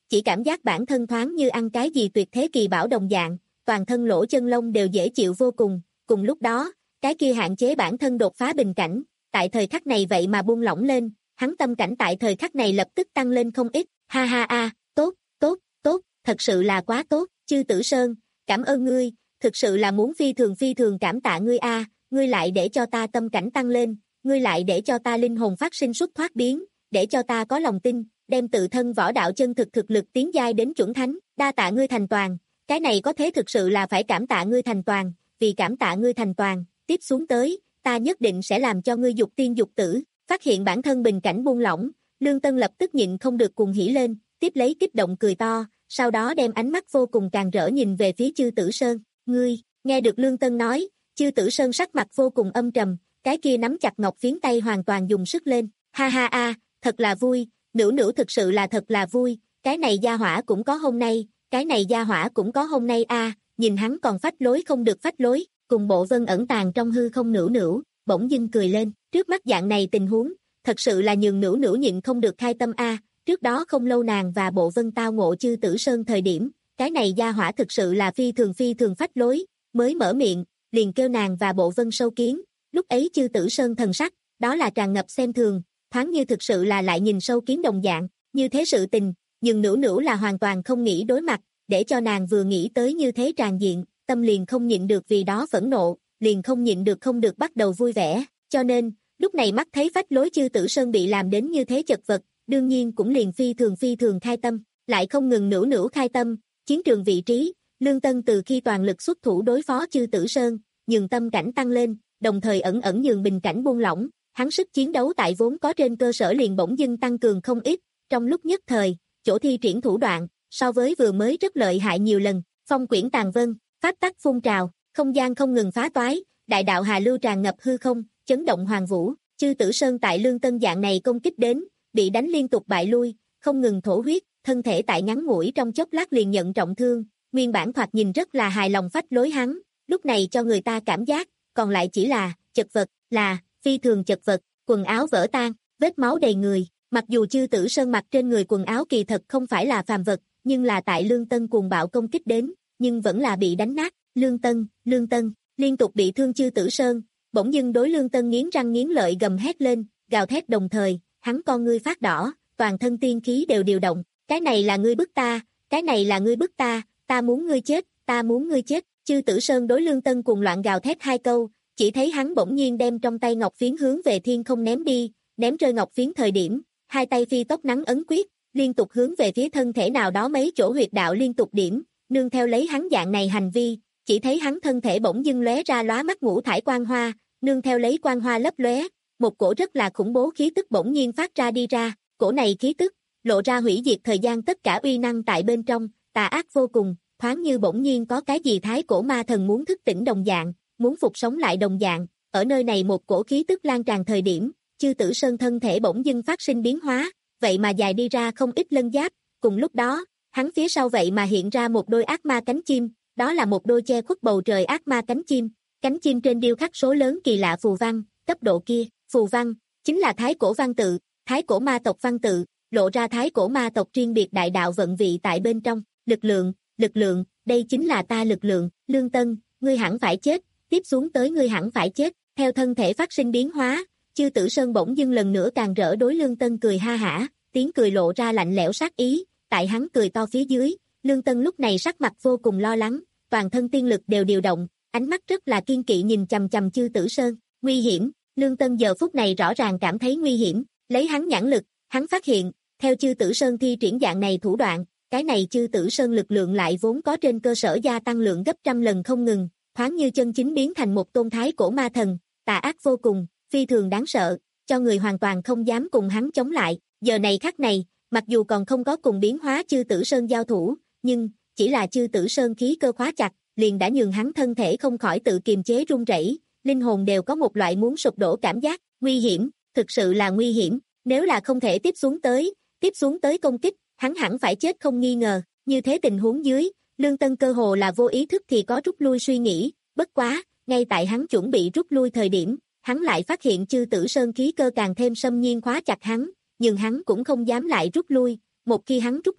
B: chỉ cảm giác bản thân thoáng như ăn cái gì tuyệt thế kỳ bảo đồng dạng, toàn thân lỗ chân lông đều dễ chịu vô cùng, cùng lúc đó, cái kia hạn chế bản thân đột phá bình cảnh, tại thời khắc này vậy mà buông lỏng lên, hắn tâm cảnh tại thời khắc này lập tức tăng lên không ít, ha ha a, tốt, tốt, tốt, thật sự là quá tốt, Chư Tử Sơn, cảm ơn ngươi, thực sự là muốn phi thường phi thường cảm tạ ngươi a, ngươi lại để cho ta tâm cảnh tăng lên, ngươi lại để cho ta linh hồn phát sinh xuất thoát biến, để cho ta có lòng tin, đem tự thân võ đạo chân thực thực lực tiến giai đến chuẩn thánh, đa tạ ngươi thành toàn, cái này có thế thực sự là phải cảm tạ ngươi thành toàn, vì cảm tạ ngươi thành toàn, tiếp xuống tới, ta nhất định sẽ làm cho ngươi dục tiên dục tử, phát hiện bản thân bình cảnh buông lỏng, Lương Tân lập tức nhịn không được cuồng hỉ lên, tiếp lấy kích động cười to, sau đó đem ánh mắt vô cùng càng rỡ nhìn về phía Chư Tử Sơn, ngươi, nghe được Lương Tân nói, Chư Tử Sơn sắc mặt vô cùng âm trầm, cái kia nắm chặt ngọc phiến tay hoàn toàn dùng sức lên, ha ha a, thật là vui, nữ nữ thực sự là thật là vui, cái này gia hỏa cũng có hôm nay, cái này gia hỏa cũng có hôm nay a, nhìn hắn còn phách lối không được phách lối, cùng Bộ Vân ẩn tàng trong hư không nữ nữ, bỗng dưng cười lên, trước mắt dạng này tình huống, thật sự là nhường nữ nữ nhịn không được khai tâm a, trước đó không lâu nàng và Bộ Vân tao ngộ Chư Tử Sơn thời điểm, cái này gia hỏa thực sự là phi thường phi thường phách lối, mới mở miệng, liền kêu nàng và Bộ Vân sâu kiến, lúc ấy Chư Tử Sơn thần sắc, đó là tràn ngập xem thường, thoáng như thực sự là lại nhìn sâu kiến đồng dạng, như thế sự tình, nhưng nữ nữ là hoàn toàn không nghĩ đối mặt, để cho nàng vừa nghĩ tới như thế tràn diện, tâm liền không nhịn được vì đó phẫn nộ, liền không nhịn được không được bắt đầu vui vẻ, cho nên, lúc này mắt thấy phách lối Chư Tử Sơn bị làm đến như thế chật vật, đương nhiên cũng liền phi thường phi thường khai tâm, lại không ngừng nữ nữ khai tâm, chiến trường vị trí, Lương Tân từ khi toàn lực xuất thủ đối phó Chư Tử Sơn, nhường tâm cảnh tăng lên, đồng thời ẩn ẩn nhường bình cảnh buông lỏng, hắn sức chiến đấu tại vốn có trên cơ sở liền bỗng dưng tăng cường không ít, trong lúc nhất thời, chỗ thi triển thủ đoạn, so với vừa mới rất lợi hại nhiều lần, phong quyển tàn vân, pháp tắc phun trào, không gian không ngừng phá toái, đại đạo hà lưu tràn ngập hư không, chấn động hoàng vũ, Chư Tử Sơn tại Lương Tân dạng này công kích đến, bị đánh liên tục bại lui, không ngừng thổ huyết, thân thể tại ngắn ngủi trong chốc lát liền nhận trọng thương, nguyên bản thoạt nhìn rất là hài lòng phách lối hắn, lúc này cho người ta cảm giác, còn lại chỉ là, chật vật, là, phi thường chật vật, quần áo vỡ tan, vết máu đầy người, mặc dù Chư Tử Sơn mặc trên người quần áo kỳ thật không phải là phàm vật, nhưng là tại Lương Tân cuồng bạo công kích đến, nhưng vẫn là bị đánh nát, Lương Tân, Lương Tân, liên tục bị thương Chư Tử Sơn, bỗng dưng đối Lương Tân nghiến răng nghiến lợi gầm hét lên, gào thét đồng thời, hắn con ngươi phát đỏ, toàn thân tiên khí đều điều động, cái này là ngươi bức ta, cái này là ngươi bức ta, ta muốn ngươi chết, ta muốn ngươi chết, Chư Tử Sơn đối Lương Tân cuồng loạn gào thét hai câu, chỉ thấy hắn bỗng nhiên đem trong tay ngọc phiến hướng về thiên không ném đi, ném rơi ngọc phiến thời điểm, hai tay phi tốc nắng ấn quyết, liên tục hướng về phía thân thể nào đó mấy chỗ huyệt đạo liên tục điểm, nương theo lấy hắn dạng này hành vi, chỉ thấy hắn thân thể bỗng dưng lóe ra lóa mắt ngũ thải quang hoa, nương theo lấy quang hoa lấp lóe, một cổ rất là khủng bố khí tức bỗng nhiên phát ra đi ra, cổ này khí tức, lộ ra hủy diệt thời gian tất cả uy năng tại bên trong, tà ác vô cùng, thoáng như bỗng nhiên có cái gì thái cổ ma thần muốn thức tỉnh đồng dạng, muốn phục sống lại đồng dạng, ở nơi này một cổ khí tức lan tràn thời điểm, Chư Tử Sơn thân thể bỗng dưng phát sinh biến hóa, vậy mà dài đi ra không ít lân giáp, cùng lúc đó, hắn phía sau vậy mà hiện ra một đôi ác ma cánh chim, đó là một đôi che khuất bầu trời ác ma cánh chim, cánh chim trên điêu khắc số lớn kỳ lạ phù văn, cấp độ kia, phù văn, chính là thái cổ văn tự, thái cổ ma tộc văn tự, lộ ra thái cổ ma tộc riêng biệt đại đạo vận vị tại bên trong, lực lượng, lực lượng, đây chính là ta lực lượng, Lương Tân, ngươi hẳn phải chết, tiếp xuống tới ngươi hẳn phải chết, theo thân thể phát sinh biến hóa, Chư Tử Sơn bỗng dưng lần nữa càng rỡ đối Lương Tân cười ha hả, tiếng cười lộ ra lạnh lẽo sát ý, tại hắn cười to phía dưới, Lương Tân lúc này sắc mặt vô cùng lo lắng, toàn thân tiên lực đều điều động, ánh mắt rất là kiên kỵ nhìn chằm chằm Chư Tử Sơn, nguy hiểm, Lương Tân giờ phút này rõ ràng cảm thấy nguy hiểm, lấy hắn nhãn lực, hắn phát hiện, theo Chư Tử Sơn thi triển dạng này thủ đoạn, cái này Chư Tử Sơn lực lượng lại vốn có trên cơ sở gia tăng lượng gấp trăm lần không ngừng, thoáng như chân chính biến thành một tôn thái cổ ma thần, tà ác vô cùng, phi thường đáng sợ, cho người hoàn toàn không dám cùng hắn chống lại, giờ này khắc này, mặc dù còn không có cùng biến hóa Chư Tử Sơn giao thủ, nhưng, chỉ là Chư Tử Sơn khí cơ khóa chặt, liền đã nhường hắn thân thể không khỏi tự kiềm chế run rẩy, linh hồn đều có một loại muốn sụp đổ cảm giác, nguy hiểm, thực sự là nguy hiểm, nếu là không thể tiếp xuống tới, tiếp xuống tới công kích, hắn hẳn phải chết không nghi ngờ, như thế tình huống dưới, Lương Tân cơ hồ là vô ý thức thì có rút lui suy nghĩ, bất quá, ngay tại hắn chuẩn bị rút lui thời điểm, hắn lại phát hiện Chư Tử Sơn khí cơ càng thêm xâm nhiên khóa chặt hắn, nhưng hắn cũng không dám lại rút lui, một khi hắn rút lui,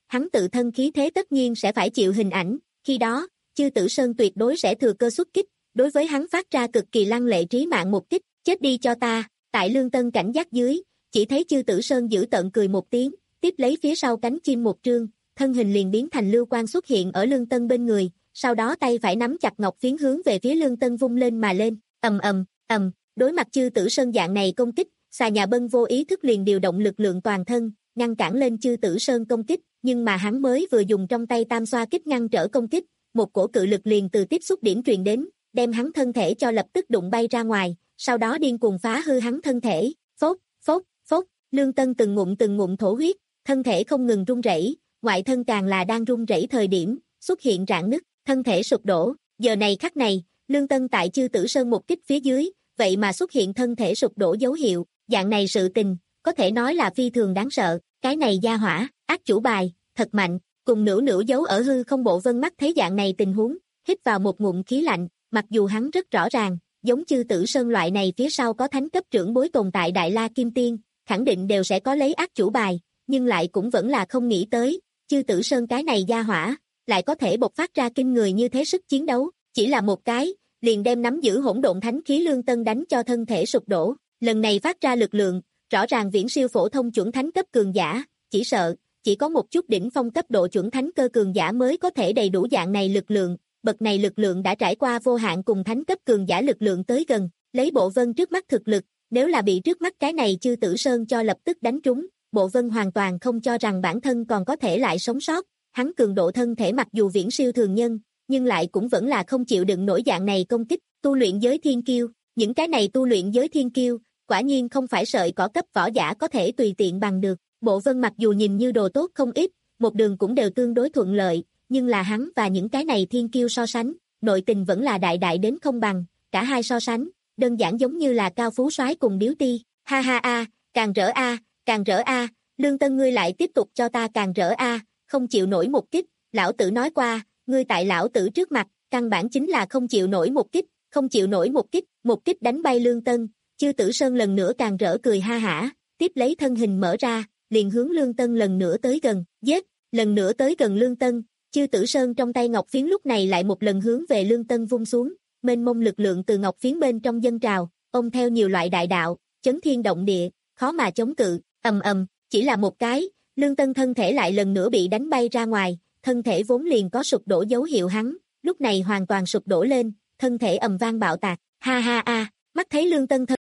B: hắn tự thân khí thế tất nhiên sẽ phải chịu hình ảnh, khi đó, Chư Tử Sơn tuyệt đối sẽ thừa cơ xuất kích, đối với hắn phát ra cực kỳ lăng lệ trí mạng một kích, chết đi cho ta, tại Lương Tân cảnh giác dưới, chỉ thấy Chư Tử Sơn giữ tợn cười một tiếng, tiếp lấy phía sau cánh chim một trương, thân hình liền biến thành lưu quang xuất hiện ở Lương Tân bên người, sau đó tay phải nắm chặt ngọc phiến hướng về phía Lương Tân vung lên mà lên, ầm ầm, ầm, đối mặt Chư Tử Sơn dạng này công kích, Xà Nhà Bân vô ý thức liền điều động lực lượng toàn thân, ngăn cản lên Chư Tử Sơn công kích, nhưng mà hắn mới vừa dùng trong tay tam xoa kích ngăn trở công kích, một cổ cự lực liền từ tiếp xúc điểm truyền đến, đem hắn thân thể cho lập tức đụng bay ra ngoài, sau đó điên cuồng phá hư hắn thân thể, phốt, phốt, phốt, Lương Tân từng ngụm từng ngụm thổ huyết, thân thể không ngừng run rẩy, ngoại thân càng là đang run rẩy thời điểm, xuất hiện rạn nứt, thân thể sụp đổ, giờ này khắc này, Lương Tân tại Chư Tử Sơn một kích phía dưới, vậy mà xuất hiện thân thể sụp đổ dấu hiệu, dạng này sự tình, có thể nói là phi thường đáng sợ, cái này gia hỏa, ác chủ bài, thật mạnh, cùng nửa nửa giấu ở hư không Bộ Vân mắt thấy dạng này tình huống, hít vào một ngụm khí lạnh, mặc dù hắn rất rõ ràng, giống Chư Tử Sơn loại này phía sau có thánh cấp trưởng bối tồn tại Đại La Kim Tiên, khẳng định đều sẽ có lấy ác chủ bài, nhưng lại cũng vẫn là không nghĩ tới, Chư Tử Sơn cái này gia hỏa, lại có thể bộc phát ra kinh người như thế sức chiến đấu, chỉ là một cái, liền đem nắm giữ hỗn độn thánh khí Lương Tân đánh cho thân thể sụp đổ, lần này phát ra lực lượng, rõ ràng viễn siêu phổ thông chuẩn thánh cấp cường giả, chỉ sợ, chỉ có một chút đỉnh phong cấp độ chuẩn thánh cơ cường giả mới có thể đầy đủ dạng này lực lượng, bậc này lực lượng đã trải qua vô hạn cùng thánh cấp cường giả lực lượng tới gần, lấy Bộ Vân trước mắt thực lực, nếu là bị trước mắt cái này Chư Tử Sơn cho lập tức đánh trúng, Bộ Vân hoàn toàn không cho rằng bản thân còn có thể lại sống sót, hắn cường độ thân thể mặc dù viễn siêu thường nhân, nhưng lại cũng vẫn là không chịu đựng nổi dạng này công kích, tu luyện giới thiên kiêu, những cái này tu luyện giới thiên kiêu, quả nhiên không phải sợi cỏ cấp võ giả có thể tùy tiện bằng được, Bộ Vân mặc dù nhìn như đồ tốt không ít, một đường cũng đều tương đối thuận lợi, nhưng là hắn và những cái này thiên kiêu so sánh, nội tình vẫn là đại đại đến không bằng, cả hai so sánh, đơn giản giống như là Cao Phú Soái cùng Điếu Ti, ha ha a, càng rỡ a, càng rỡ a, Lương Tân ngươi lại tiếp tục cho ta càng rỡ a, không chịu nổi một kích, lão tử nói qua, ngươi tại lão tử trước mặt, căn bản chính là không chịu nổi một kích, không chịu nổi một kích, một kích đánh bay Lương Tân, Chư Tử Sơn lần nữa càng rỡ cười ha hả, tiếp lấy thân hình mở ra, liền hướng Lương Tân lần nữa tới gần, giết, lần nữa tới gần Lương Tân, Chư Tử Sơn trong tay ngọc phiến lúc này lại một lần hướng về Lương Tân vung xuống, mênh mông lực lượng từ ngọc phiến bên trong dâng trào, ôm theo nhiều loại đại đạo, chấn thiên động địa, khó mà chống cự, ầm ầm, chỉ là một cái, Lương Tân thân thể lại lần nữa bị đánh bay ra ngoài, thân thể vốn liền có sụp đổ dấu hiệu hắn, lúc này hoàn toàn sụp đổ lên, thân thể ầm vang bạo tạc, ha ha a, mắt thấy Lương Tân thân.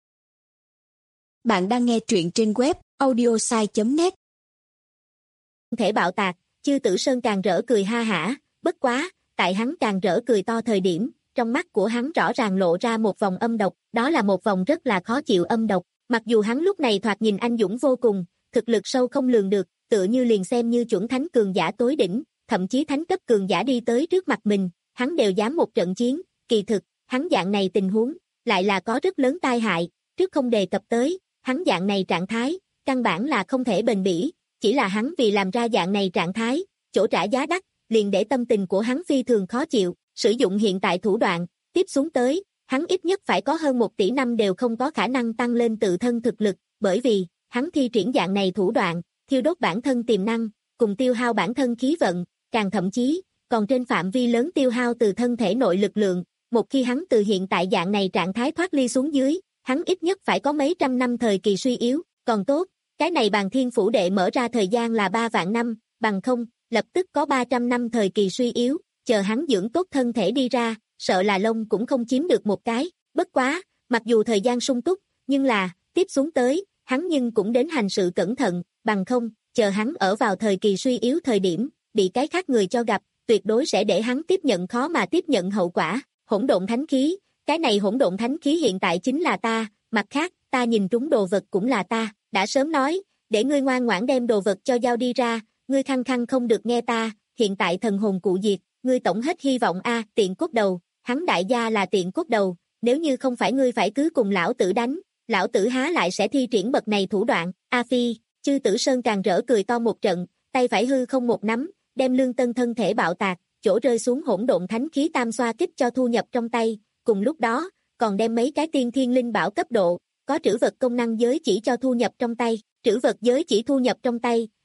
C: Bạn đang nghe truyện trên web audiosai chấm net.
B: Thân thể bạo tạc, Chư Tử Sơn càng rỡ cười ha hả, bất quá, tại hắn càng rỡ cười to thời điểm, trong mắt của hắn rõ ràng lộ ra một vòng âm độc, đó là một vòng rất là khó chịu âm độc, mặc dù hắn lúc này thoạt nhìn anh dũng vô cùng, thực lực sâu không lường được, tựa như liền xem như chuẩn thánh cường giả tối đỉnh, thậm chí thánh cấp cường giả đi tới trước mặt mình, hắn đều dám một trận chiến, kỳ thực, hắn dạng này tình huống, lại là có rất lớn tai hại, trước không đề cập tới, hắn dạng này trạng thái, căn bản là không thể bền bỉ, chỉ là hắn vì làm ra dạng này trạng thái, chỗ trả giá đắt, liền để tâm tình của hắn phi thường khó chịu, sử dụng hiện tại thủ đoạn, tiếp xuống tới, hắn ít nhất phải có hơn một tỷ năm đều không có khả năng tăng lên tự thân thực lực, bởi vì, hắn thi triển dạng này thủ đoạn, thiêu đốt bản thân tiềm năng, cùng tiêu hao bản thân khí vận, càng thậm chí, còn trên phạm vi lớn tiêu hao từ thân thể nội lực lượng, một khi hắn từ hiện tại dạng này trạng thái thoát ly xuống dưới, hắn ít nhất phải có mấy trăm năm thời kỳ suy yếu, còn tốt, cái này Bàn Thiên Phủ Đệ mở ra thời gian là ba vạn năm, bằng không, lập tức có ba trăm năm thời kỳ suy yếu, chờ hắn dưỡng tốt thân thể đi ra, sợ là lông cũng không chiếm được một cái, bất quá, mặc dù thời gian sung túc, nhưng là, tiếp xuống tới, hắn nhưng cũng đến hành sự cẩn thận, bằng không, chờ hắn ở vào thời kỳ suy yếu thời điểm, bị cái khác người cho gặp, tuyệt đối sẽ để hắn tiếp nhận khó mà tiếp nhận hậu quả, hỗn độn thánh khí, cái này hỗn độn thánh khí hiện tại chính là ta, mặt khác, ta nhìn trúng đồ vật cũng là ta, đã sớm nói, để ngươi ngoan ngoãn đem đồ vật cho giao đi ra, ngươi khăng khăng không được nghe ta, hiện tại thần hồn cụ diệt, ngươi tổng hết hy vọng a, tiện cốt đầu, hắn đại gia là tiện cốt đầu, nếu như không phải ngươi phải cứ cùng lão tử đánh, lão tử há lại sẽ thi triển bậc này thủ đoạn, a phi, Chư Tử Sơn càng rỡ cười to một trận, tay phải hư không một nắm, đem Lương Tân thân thể bạo tạc, chỗ rơi xuống hỗn độn thánh khí tam xoa kích cho thu nhập trong tay, cùng lúc đó, còn đem mấy cái tiên thiên linh bảo cấp độ, có trữ vật công năng giới chỉ cho thu nhập trong tay, trữ vật giới chỉ thu nhập trong tay,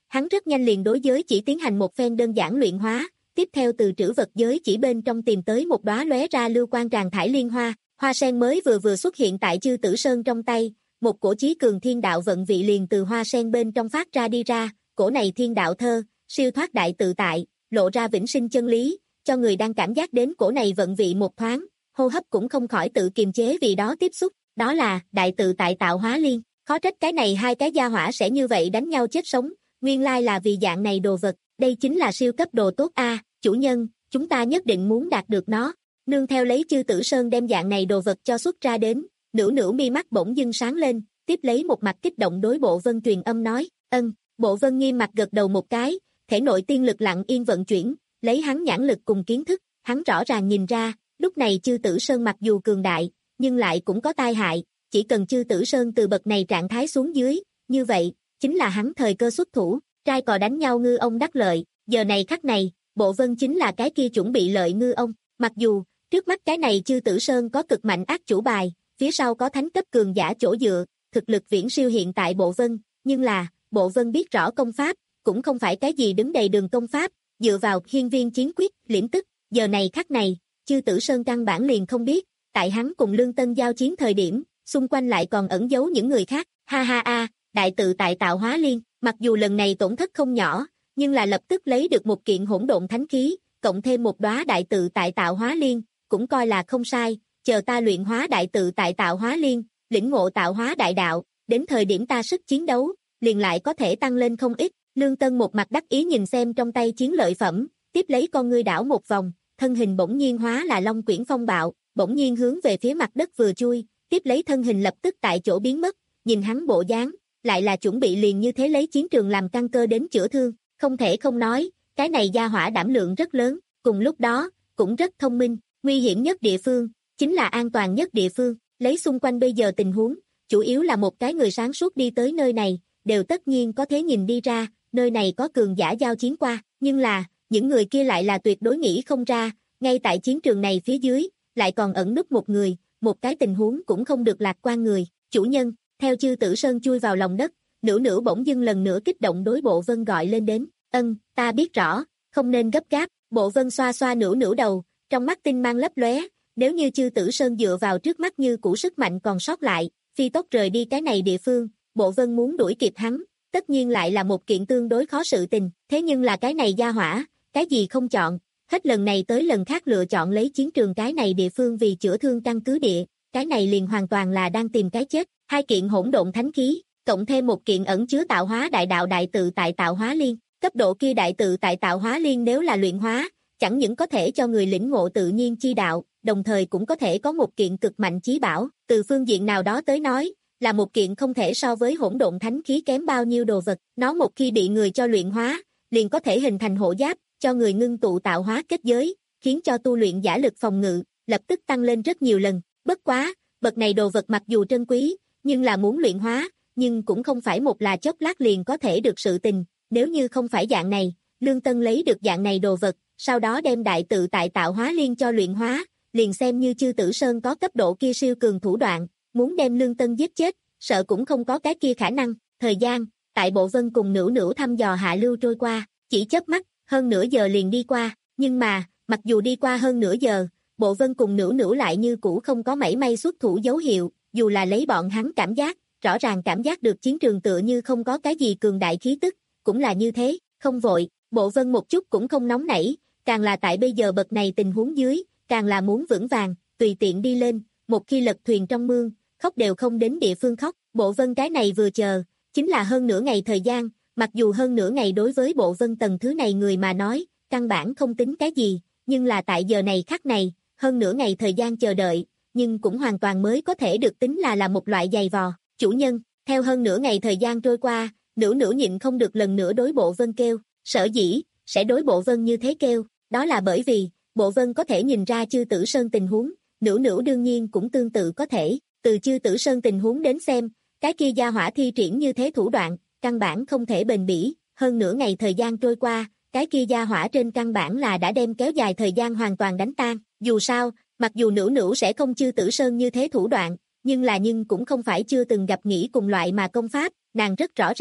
B: Hắn rất nhanh liền đối giới chỉ tiến hành một phen đơn giản luyện hóa, tiếp theo từ trữ vật giới chỉ bên trong tìm tới một đóa lóe ra lưu quang tràng thải liên hoa, hoa sen mới vừa vừa xuất hiện tại Chư Tử Sơn trong tay, một cổ chí cường thiên đạo vận vị liền từ hoa sen bên trong phát ra đi ra, cổ này thiên đạo thơ, siêu thoát đại tự tại, lộ ra vĩnh sinh chân lý, cho người đang cảm giác đến cổ này vận vị một thoáng, hô hấp cũng không khỏi tự kiềm chế vì đó tiếp xúc, đó là đại tự tại tạo hóa liên, khó trách cái này hai cái gia hỏa sẽ như vậy đánh nhau chết sống, nguyên lai là vì dạng này đồ vật, đây chính là siêu cấp đồ tốt a, chủ nhân, chúng ta nhất định muốn đạt được nó. Nương theo lấy Chư Tử Sơn đem dạng này đồ vật cho xuất ra đến, Nữu Nữu mi mắt bỗng dưng sáng lên, tiếp lấy một mặt kích động đối Bộ Vân truyền âm nói, ân, Bộ Vân nghiêm mặt gật đầu một cái, thể nội tiên lực lặng yên vận chuyển, lấy hắn nhãn lực cùng kiến thức, hắn rõ ràng nhìn ra, lúc này Chư Tử Sơn mặc dù cường đại, nhưng lại cũng có tai hại, chỉ cần Chư Tử Sơn từ bậc này trạng thái xuống dưới, như vậy, chính là hắn thời cơ xuất thủ, trai cò đánh nhau ngư ông đắc lợi, giờ này khắc này, Bộ Vân chính là cái kia chuẩn bị lợi ngư ông, mặc dù, trước mắt cái này Chư Tử Sơn có cực mạnh ác chủ bài, phía sau có thánh cấp cường giả chỗ dựa, thực lực viễn siêu hiện tại Bộ Vân, nhưng là, Bộ Vân biết rõ công pháp, cũng không phải cái gì đứng đầy đường công pháp, dựa vào hiên viên chiến quyết, liễm tức, giờ này khắc này, Chư Tử Sơn căn bản liền không biết, tại hắn cùng Lương Tân giao chiến thời điểm, xung quanh lại còn ẩn giấu những người khác, ha ha a, đại tự tại tạo hóa liên, mặc dù lần này tổn thất không nhỏ, nhưng là lập tức lấy được một kiện hỗn độn thánh khí, cộng thêm một đóa đại tự tại tạo hóa liên, cũng coi là không sai, chờ ta luyện hóa đại tự tại tạo hóa liên, lĩnh ngộ tạo hóa đại đạo, đến thời điểm ta sức chiến đấu, liền lại có thể tăng lên không ít, Lương Tân một mặt đắc ý nhìn xem trong tay chiến lợi phẩm, tiếp lấy con ngươi đảo một vòng, thân hình bỗng nhiên hóa là long quyển phong bạo, bỗng nhiên hướng về phía mặt đất vừa chui, tiếp lấy thân hình lập tức tại chỗ biến mất, nhìn hắn bộ dáng, lại là chuẩn bị liền như thế lấy chiến trường làm căn cơ đến chữa thương, không thể không nói, cái này gia hỏa đảm lượng rất lớn, cùng lúc đó, cũng rất thông minh, nguy hiểm nhất địa phương, chính là an toàn nhất địa phương, lấy xung quanh bây giờ tình huống, chủ yếu là một cái người sáng suốt đi tới nơi này, đều tất nhiên có thể nhìn đi ra, nơi này có cường giả giao chiến qua, nhưng là, những người kia lại là tuyệt đối nghĩ không ra, ngay tại chiến trường này phía dưới, lại còn ẩn núp một người, một cái tình huống cũng không được lạc quan người, chủ nhân, theo Chư Tử Sơn chui vào lòng đất, Nữu Nữu bỗng dưng lần nữa kích động đối Bộ Vân gọi lên đến, ân, ta biết rõ, không nên gấp gáp, Bộ Vân xoa xoa Nữu Nữu đầu, trong mắt tinh mang lấp lóe, nếu như Chư Tử Sơn dựa vào trước mắt như cũ sức mạnh còn sót lại, phi tốc rời đi cái này địa phương, Bộ Vân muốn đuổi kịp hắn, tất nhiên lại là một kiện tương đối khó sự tình, thế nhưng là cái này gia hỏa, cái gì không chọn, hết lần này tới lần khác lựa chọn lấy chiến trường cái này địa phương vì chữa thương căn cứ địa, cái này liền hoàn toàn là đang tìm cái chết, hai kiện hỗn độn thánh khí, cộng thêm một kiện ẩn chứa tạo hóa đại đạo đại tự tại tạo hóa liên, cấp độ kia đại tự tại tạo hóa liên nếu là luyện hóa, chẳng những có thể cho người lĩnh ngộ tự nhiên chi đạo, đồng thời cũng có thể có một kiện cực mạnh chí bảo, từ phương diện nào đó tới nói, là một kiện không thể so với hỗn độn thánh khí kém bao nhiêu đồ vật, nó một khi bị người cho luyện hóa, liền có thể hình thành hộ giáp, cho người ngưng tụ tạo hóa kết giới, khiến cho tu luyện giả lực phòng ngự, lập tức tăng lên rất nhiều lần, bất quá, bậc này đồ vật mặc dù trân quý, nhưng là muốn luyện hóa, nhưng cũng không phải một là chốc lát liền có thể được sự tình, nếu như không phải dạng này, Lương Tân lấy được dạng này đồ vật, sau đó đem đại tự tại tạo hóa liên cho luyện hóa, liền xem như Chư Tử Sơn có cấp độ kia siêu cường thủ đoạn, muốn đem Lương Tân giết chết, sợ cũng không có cái kia khả năng, thời gian, tại Bộ Vân cùng Nữu Nữu thăm dò hạ lưu trôi qua, chỉ chớp mắt, hơn nửa giờ liền đi qua, nhưng mà, mặc dù đi qua hơn nửa giờ, Bộ Vân cùng Nữu Nữu lại như cũ không có mảy may xuất thủ dấu hiệu, dù là lấy bọn hắn cảm giác, rõ ràng cảm giác được chiến trường tựa như không có cái gì cường đại khí tức, cũng là như thế, không vội, Bộ Vân một chút cũng không nóng nảy, càng là tại bây giờ bậc này tình huống dưới, càng là muốn vững vàng, tùy tiện đi lên, một khi lật thuyền trong mương, khóc đều không đến địa phương khóc, Bộ Vân cái này vừa chờ, chính là hơn nửa ngày thời gian, mặc dù hơn nửa ngày đối với Bộ Vân tầng thứ này người mà nói, căn bản không tính cái gì, nhưng là tại giờ này khắc này, hơn nửa ngày thời gian chờ đợi, nhưng cũng hoàn toàn mới có thể được tính là là một loại giày vò, chủ nhân, theo hơn nửa ngày thời gian trôi qua, Nữu Nữu nhịn không được lần nữa đối Bộ Vân kêu, sở dĩ, sẽ đối Bộ Vân như thế kêu, đó là bởi vì, Bộ Vân có thể nhìn ra Chư Tử Sơn tình huống, Nữu Nữu đương nhiên cũng tương tự có thể, từ Chư Tử Sơn tình huống đến xem, cái kia gia hỏa thi triển như thế thủ đoạn, căn bản không thể bền bỉ, hơn nửa ngày thời gian trôi qua, cái kia gia hỏa trên căn bản là đã đem kéo dài thời gian hoàn toàn đánh tan, dù sao, mặc dù Nữu Nữu sẽ không Chư Tử Sơn như thế thủ đoạn, nhưng là nhưng cũng không phải chưa từng gặp nghĩ cùng loại mà công pháp, nàng rất rõ ràng,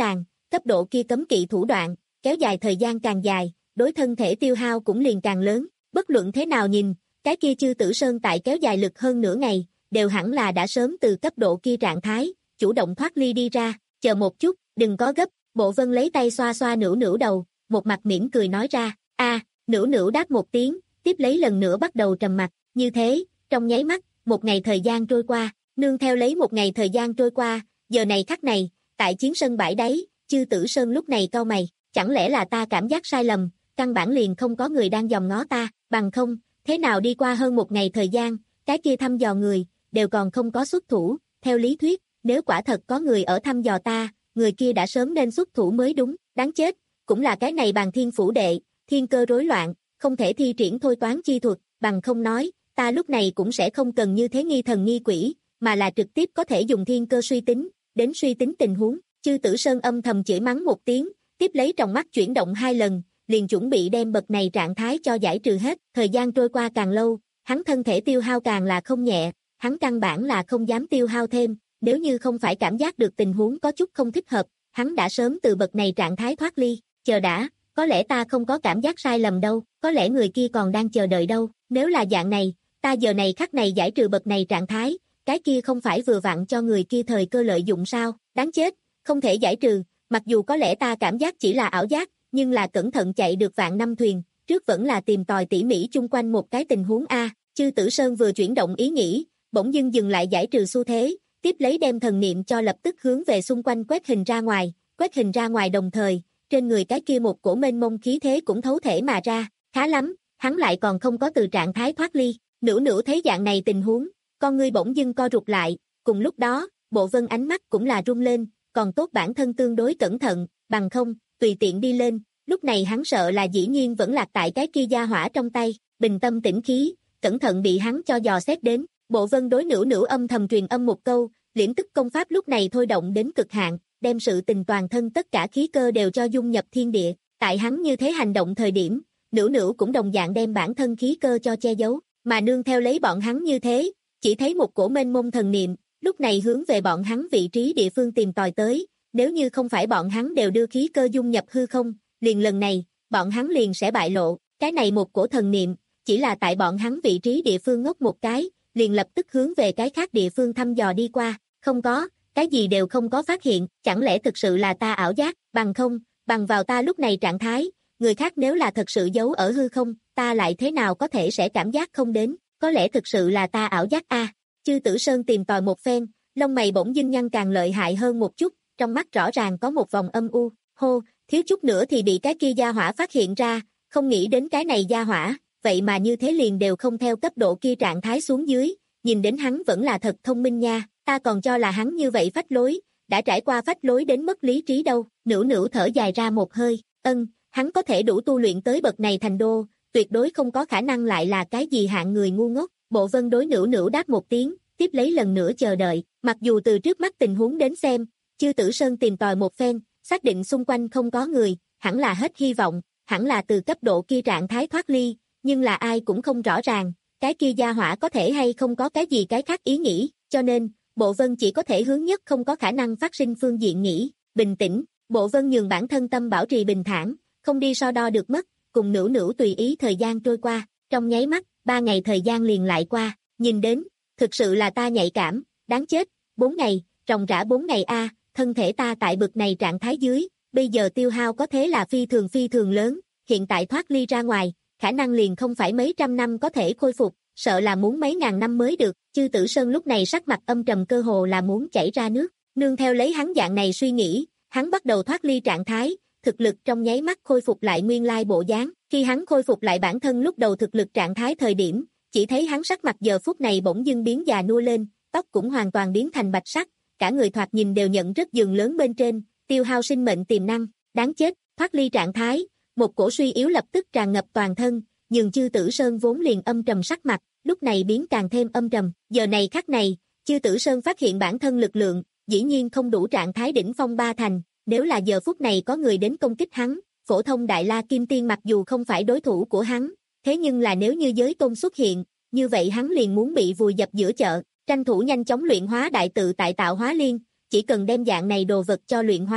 B: cấp độ kia cấm kỵ thủ đoạn, kéo dài thời gian càng dài, đối thân thể tiêu hao cũng liền càng lớn, bất luận thế nào nhìn, cái kia Chư Tử Sơn tại kéo dài lực hơn nửa ngày, đều hẳn là đã sớm từ cấp độ kia trạng thái, chủ động thoát ly đi ra, chờ một chút, đừng có gấp, Bộ Vân lấy tay xoa xoa Nữu Nữu đầu, một mặt mỉm cười nói ra, a, Nữu Nữu đáp một tiếng, tiếp lấy lần nữa bắt đầu trầm mặc, như thế, trong nháy mắt, một ngày thời gian trôi qua, nương theo lấy một ngày thời gian trôi qua, giờ này khắc này, tại chiến sân bãi đáy, Chư Tử Sơn lúc này cau mày, chẳng lẽ là ta cảm giác sai lầm, căn bản liền không có người đang dòm ngó ta, bằng không, thế nào đi qua hơn một ngày thời gian, cái kia thăm dò người, đều còn không có xuất thủ, theo lý thuyết, nếu quả thật có người ở thăm dò ta, người kia đã sớm nên xuất thủ mới đúng, đáng chết, cũng là cái này Bàn Thiên Phủ đệ, thiên cơ rối loạn, không thể thi triển thôi toán chi thuật, bằng không nói, ta lúc này cũng sẽ không cần như thế nghi thần nghi quỷ, mà là trực tiếp có thể dùng thiên cơ suy tính, đến suy tính tình huống, Chư Tử Sơn âm thầm chửi mắng một tiếng, tiếp lấy trong mắt chuyển động hai lần, liền chuẩn bị đem bậc này trạng thái cho giải trừ hết, thời gian trôi qua càng lâu, hắn thân thể tiêu hao càng là không nhẹ, hắn căn bản là không dám tiêu hao thêm, nếu như không phải cảm giác được tình huống có chút không thích hợp, hắn đã sớm từ bậc này trạng thái thoát ly, chờ đã, có lẽ ta không có cảm giác sai lầm đâu, có lẽ người kia còn đang chờ đợi đâu, nếu là dạng này, ta giờ này khắc này giải trừ bậc này trạng thái, cái kia không phải vừa vặn cho người kia thời cơ lợi dụng sao, đáng chết, không thể giải trừ, mặc dù có lẽ ta cảm giác chỉ là ảo giác, nhưng là cẩn thận chạy được vạn năm thuyền, trước vẫn là tìm tòi tỉ mỉ chung quanh một cái tình huống A, Chư Tử Sơn vừa chuyển động ý nghĩ, bỗng dưng dừng lại giải trừ xu thế, tiếp lấy đem thần niệm cho lập tức hướng về xung quanh quét hình ra ngoài, quét hình ra ngoài đồng thời, trên người cái kia một cổ mênh mông khí thế cũng thấu thể mà ra, khá lắm, hắn lại còn không có từ trạng thái thoát ly, Nữu Nữu thấy dạng này tình huống, con ngươi bỗng dưng co rụt lại, cùng lúc đó, Bộ Vân ánh mắt cũng là rung lên, còn tốt bản thân tương đối cẩn thận, bằng không, tùy tiện đi lên, lúc này hắn sợ là dĩ nhiên vẫn lạc tại cái kia gia hỏa trong tay, bình tâm tĩnh khí, cẩn thận bị hắn cho dò xét đến, Bộ Vân đối Nữu Nữu âm thầm truyền âm một câu, liễm tức công pháp lúc này thôi động đến cực hạn, đem sự tình toàn thân tất cả khí cơ đều cho dung nhập thiên địa, tại hắn như thế hành động thời điểm, Nữu Nữu cũng đồng dạng đem bản thân khí cơ cho che giấu, mà nương theo lấy bọn hắn như thế, chỉ thấy một cổ mênh mông thần niệm, lúc này hướng về bọn hắn vị trí địa phương tìm tòi tới, nếu như không phải bọn hắn đều đưa khí cơ dung nhập hư không, liền lần này, bọn hắn liền sẽ bại lộ, cái này một cổ thần niệm, chỉ là tại bọn hắn vị trí địa phương ngốc một cái, liền lập tức hướng về cái khác địa phương thăm dò đi qua, không có, cái gì đều không có phát hiện, chẳng lẽ thực sự là ta ảo giác, bằng không, bằng vào ta lúc này trạng thái, người khác nếu là thật sự giấu ở hư không, ta lại thế nào có thể sẽ cảm giác không đến, có lẽ thực sự là ta ảo giác a. Chư Tử Sơn tìm tòi một phen, lông mày bỗng dưng nhăn càng lợi hại hơn một chút, trong mắt rõ ràng có một vòng âm u, hô, thiếu chút nữa thì bị cái kia gia hỏa phát hiện ra, không nghĩ đến cái này gia hỏa, vậy mà như thế liền đều không theo cấp độ kia trạng thái xuống dưới, nhìn đến hắn vẫn là thật thông minh nha, ta còn cho là hắn như vậy phách lối, đã trải qua phách lối đến mất lý trí đâu, Nữu Nữu thở dài ra một hơi, ân, hắn có thể đủ tu luyện tới bậc này thành đô, tuyệt đối không có khả năng lại là cái gì hạng người ngu ngốc, Bộ Vân đối Nữu Nữu đáp một tiếng, tiếp lấy lần nữa chờ đợi, mặc dù từ trước mắt tình huống đến xem, Chư Tử Sơn tìm tòi một phen, xác định xung quanh không có người, hẳn là hết hy vọng, hẳn là từ cấp độ kia trạng thái thoát ly, nhưng là ai cũng không rõ ràng, cái kia gia hỏa có thể hay không có cái gì cái khác ý nghĩ, cho nên, Bộ Vân chỉ có thể hướng nhất không có khả năng phát sinh phương diện nghĩ, bình tĩnh, Bộ Vân nhường bản thân tâm bảo trì bình thản, không đi so đo được mất, cùng Nữu Nữu tùy ý thời gian trôi qua, trong nháy mắt, ba ngày thời gian liền lại qua, nhìn đến, thực sự là ta nhạy cảm, đáng chết, bốn ngày, ròng rã bốn ngày a, thân thể ta tại bực này trạng thái dưới, bây giờ tiêu hao có thế là phi thường phi thường lớn, hiện tại thoát ly ra ngoài, khả năng liền không phải mấy trăm năm có thể khôi phục, sợ là muốn mấy ngàn năm mới được, Chư Tử Sơn lúc này sắc mặt âm trầm cơ hồ là muốn chảy ra nước, nương theo lấy hắn dạng này suy nghĩ, hắn bắt đầu thoát ly trạng thái, thực lực trong nháy mắt khôi phục lại nguyên lai bộ dáng, khi hắn khôi phục lại bản thân lúc đầu thực lực trạng thái thời điểm, chỉ thấy hắn sắc mặt giờ phút này bỗng dưng biến già nua lên, tóc cũng hoàn toàn biến thành bạch sắc, cả người thoạt nhìn đều nhận rất giường lớn bên trên, tiêu hao sinh mệnh tiềm năng, đáng chết, thoát ly trạng thái, một cổ suy yếu lập tức tràn ngập toàn thân, nhường Chư Tử Sơn vốn liền âm trầm sắc mặt, lúc này biến càng thêm âm trầm, giờ này khắc này, Chư Tử Sơn phát hiện bản thân lực lượng, dĩ nhiên không đủ trạng thái đỉnh phong ba thành, nếu là giờ phút này có người đến công kích hắn, phổ thông Đại La Kim Tiên mặc dù không phải đối thủ của hắn, thế nhưng là nếu như giới tôn xuất hiện, như vậy hắn liền muốn bị vùi dập giữa chợ, tranh thủ nhanh chóng luyện hóa đại tự tại tạo hóa liên, chỉ cần đem dạng này đồ vật cho luyện hóa,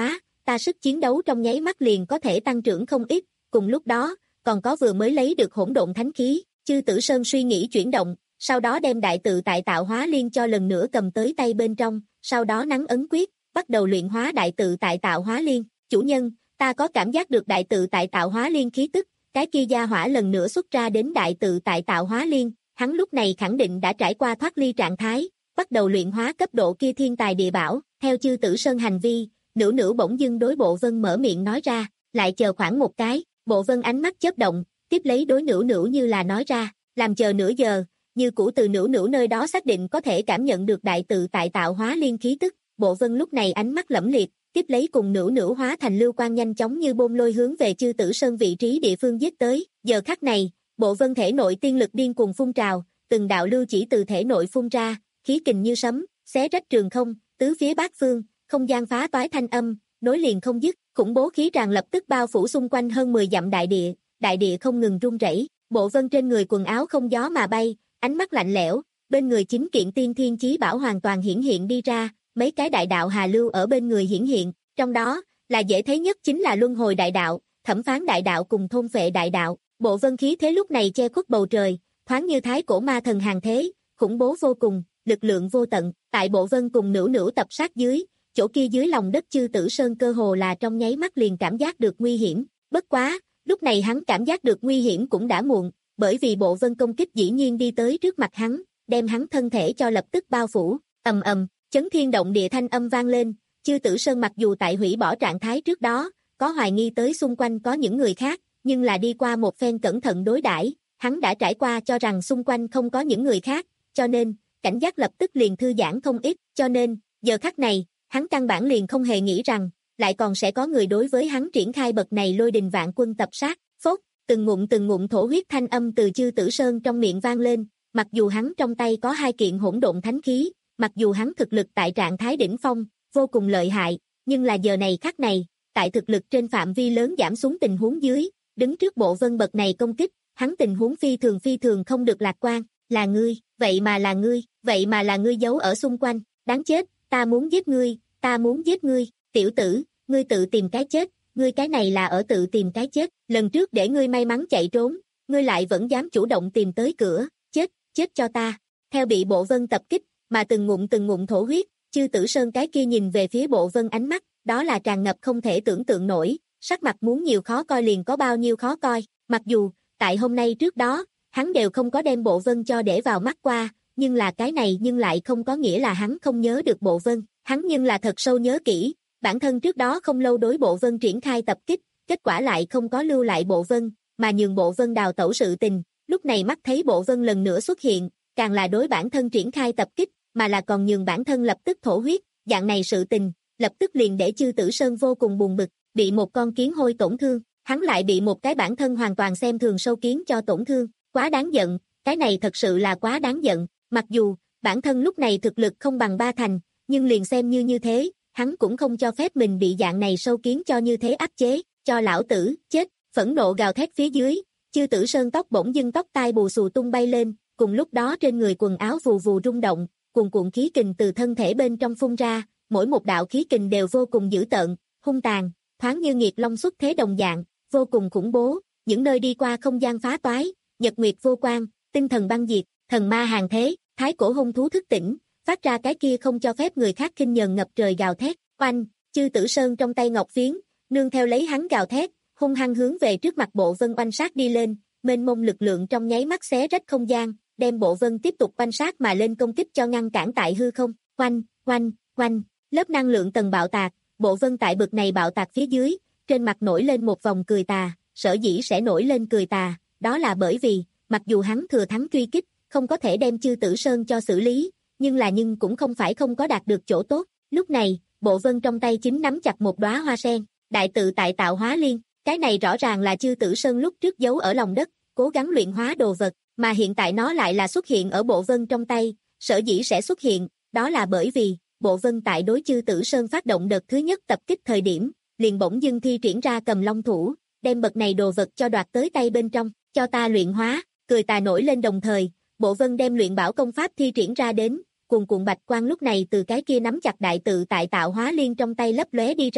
B: ta sức chiến đấu trong nháy mắt liền có thể tăng trưởng không ít, cùng lúc đó, còn có vừa mới lấy được hỗn độn thánh khí, Chư Tử Sơn suy nghĩ chuyển động, sau đó đem đại tự tại tạo hóa liên cho lần nữa cầm tới tay bên trong, sau đó nắn ấn quyết, bắt đầu luyện hóa đại tự tại tạo hóa liên, chủ nhân, ta có cảm giác được đại tự tại tạo hóa liên khí tức, cái kia gia hỏa lần nữa xuất ra đến đại tự tại tạo hóa liên, hắn lúc này khẳng định đã trải qua thoát ly trạng thái, bắt đầu luyện hóa cấp độ kia thiên tài địa bảo, theo Chư Tử Sơn hành vi, Nữu Nữu bỗng dưng đối Bộ Vân mở miệng nói ra, lại chờ khoảng một cái, Bộ Vân ánh mắt chớp động, tiếp lấy đối Nữu Nữu như là nói ra, làm chờ nửa giờ, như cũ từ Nữu Nữu nơi đó xác định có thể cảm nhận được đại tự tại tạo hóa liên khí tức, Bộ Vân lúc này ánh mắt lẫm liệt, tiếp lấy cùng Nữu Nữu hóa thành lưu quang nhanh chóng như bom lôi hướng về Chư Tử Sơn vị trí địa phương giết tới, giờ khắc này, Bộ Vân thể nội tiên lực điên cuồng phun trào, từng đạo lưu chỉ từ thể nội phun ra, khí kình như sấm, xé rách trường không, tứ phía bát phương, không gian phá toái thanh âm, nối liền không dứt, khủng bố khí tràn lập tức bao phủ xung quanh hơn mười dặm đại địa, đại địa không ngừng rung rẩy, Bộ Vân trên người quần áo không gió mà bay, ánh mắt lạnh lẽo, bên người chính kiện tiên thiên chí bảo hoàn toàn hiển hiện đi ra, mấy cái đại đạo hà lưu ở bên người hiển hiện, trong đó, là dễ thấy nhất chính là luân hồi đại đạo, thẩm phán đại đạo cùng thôn phệ đại đạo, Bộ Vân khí thế lúc này che khuất bầu trời, thoáng như thái cổ ma thần hàng thế, khủng bố vô cùng, lực lượng vô tận, tại Bộ Vân cùng Nữu Nữu tập sát dưới, chỗ kia dưới lòng đất Chư Tử Sơn cơ hồ là trong nháy mắt liền cảm giác được nguy hiểm, bất quá, lúc này hắn cảm giác được nguy hiểm cũng đã muộn, bởi vì Bộ Vân công kích dĩ nhiên đi tới trước mặt hắn, đem hắn thân thể cho lập tức bao phủ, ầm ầm, chấn thiên động địa thanh âm vang lên, Chư Tử Sơn mặc dù tại hủy bỏ trạng thái trước đó, có hoài nghi tới xung quanh có những người khác, nhưng là đi qua một phen cẩn thận đối đãi, hắn đã trải qua cho rằng xung quanh không có những người khác, cho nên, cảnh giác lập tức liền thư giãn không ít, cho nên, giờ khắc này, hắn căn bản liền không hề nghĩ rằng, lại còn sẽ có người đối với hắn triển khai bậc này lôi đình vạn quân tập sát, phốt, từng ngụm từng ngụm thổ huyết thanh âm từ Chư Tử Sơn trong miệng vang lên, mặc dù hắn trong tay có hai kiện hỗn độn thánh khí, mặc dù hắn thực lực tại trạng thái đỉnh phong, vô cùng lợi hại, nhưng là giờ này khắc này, tại thực lực trên phạm vi lớn giảm xuống tình huống dưới, đứng trước Bộ Vân bậc này công kích, hắn tình huống phi thường phi thường không được lạc quan, là ngươi, vậy mà là ngươi, vậy mà là ngươi giấu ở xung quanh, đáng chết, ta muốn giết ngươi, ta muốn giết ngươi, tiểu tử, ngươi tự tìm cái chết, ngươi cái này là ở tự tìm cái chết, lần trước để ngươi may mắn chạy trốn, ngươi lại vẫn dám chủ động tìm tới cửa, chết, chết cho ta, theo bị Bộ Vân tập kích, mà từng ngụm từng ngụm thổ huyết, Chư Tử Sơn cái kia nhìn về phía Bộ Vân ánh mắt, đó là tràn ngập không thể tưởng tượng nổi, sắc mặt muốn nhiều khó coi liền có bao nhiêu khó coi, mặc dù, tại hôm nay trước đó, hắn đều không có đem Bộ Vân cho để vào mắt qua, nhưng là cái này nhưng lại không có nghĩa là hắn không nhớ được Bộ Vân, hắn nhưng là thật sâu nhớ kỹ, bản thân trước đó không lâu đối Bộ Vân triển khai tập kích, kết quả lại không có lưu lại Bộ Vân, mà nhường Bộ Vân đào tẩu sự tình, lúc này mắt thấy Bộ Vân lần nữa xuất hiện, càng là đối bản thân triển khai tập kích, mà là còn nhường bản thân lập tức thổ huyết, dạng này sự tình, lập tức liền để Chư Tử Sơn vô cùng buồn bực, bị một con kiến hôi tổn thương, hắn lại bị một cái bản thân hoàn toàn xem thường sâu kiến cho tổn thương, quá đáng giận, cái này thật sự là quá đáng giận, mặc dù, bản thân lúc này thực lực không bằng ba thành, nhưng liền xem như như thế, hắn cũng không cho phép mình bị dạng này sâu kiến cho như thế áp chế, cho lão tử, chết, phẫn nộ gào thét phía dưới, Chư Tử Sơn tóc bỗng dưng tóc tai bù xù tung bay lên, cùng lúc đó trên người quần áo vù vù rung động, cuồn cuộn khí kình từ thân thể bên trong phun ra, mỗi một đạo khí kình đều vô cùng dữ tợn, hung tàn, thoáng như nghiệt long xuất thế đồng dạng, vô cùng khủng bố, những nơi đi qua không gian phá toái, nhật nguyệt vô quang, tinh thần băng diệt, thần ma hàng thế, thái cổ hung thú thức tỉnh, phát ra cái kia không cho phép người khác khinh nhờn ngập trời gào thét, oanh, Chư Tử Sơn trong tay ngọc phiến, nương theo lấy hắn gào thét, hung hăng hướng về trước mặt Bộ Vân oanh sát đi lên, mênh mông lực lượng trong nháy mắt xé rách không gian, đem Bộ Vân tiếp tục oanh sát mà lên công kích cho ngăn cản tại hư không, oanh, oanh, oanh, lớp năng lượng tầng bạo tạc, Bộ Vân tại bực này bạo tạc phía dưới, trên mặt nổi lên một vòng cười tà, sở dĩ sẽ nổi lên cười tà, đó là bởi vì, mặc dù hắn thừa thắng truy kích, không có thể đem Chư Tử Sơn cho xử lý, nhưng là nhưng cũng không phải không có đạt được chỗ tốt, lúc này, Bộ Vân trong tay chính nắm chặt một đóa hoa sen, đại tự tại tạo hóa liên, cái này rõ ràng là Chư Tử Sơn lúc trước giấu ở lòng đất, cố gắng luyện hóa đồ vật, mà hiện tại nó lại là xuất hiện ở Bộ Vân trong tay, sở dĩ sẽ xuất hiện, đó là bởi vì, Bộ Vân tại đối Chư Tử Sơn phát động đợt thứ nhất tập kích thời điểm, liền bỗng dưng thi triển ra cầm long thủ, đem bậc này đồ vật cho đoạt tới tay bên trong, cho ta luyện hóa, cười tà nổi lên đồng thời, Bộ Vân đem luyện bảo công pháp thi triển ra đến, cuồn cuộn bạch quang lúc này từ cái kia nắm chặt đại tự tại tạo hóa liên trong tay lấp lóe đi ra,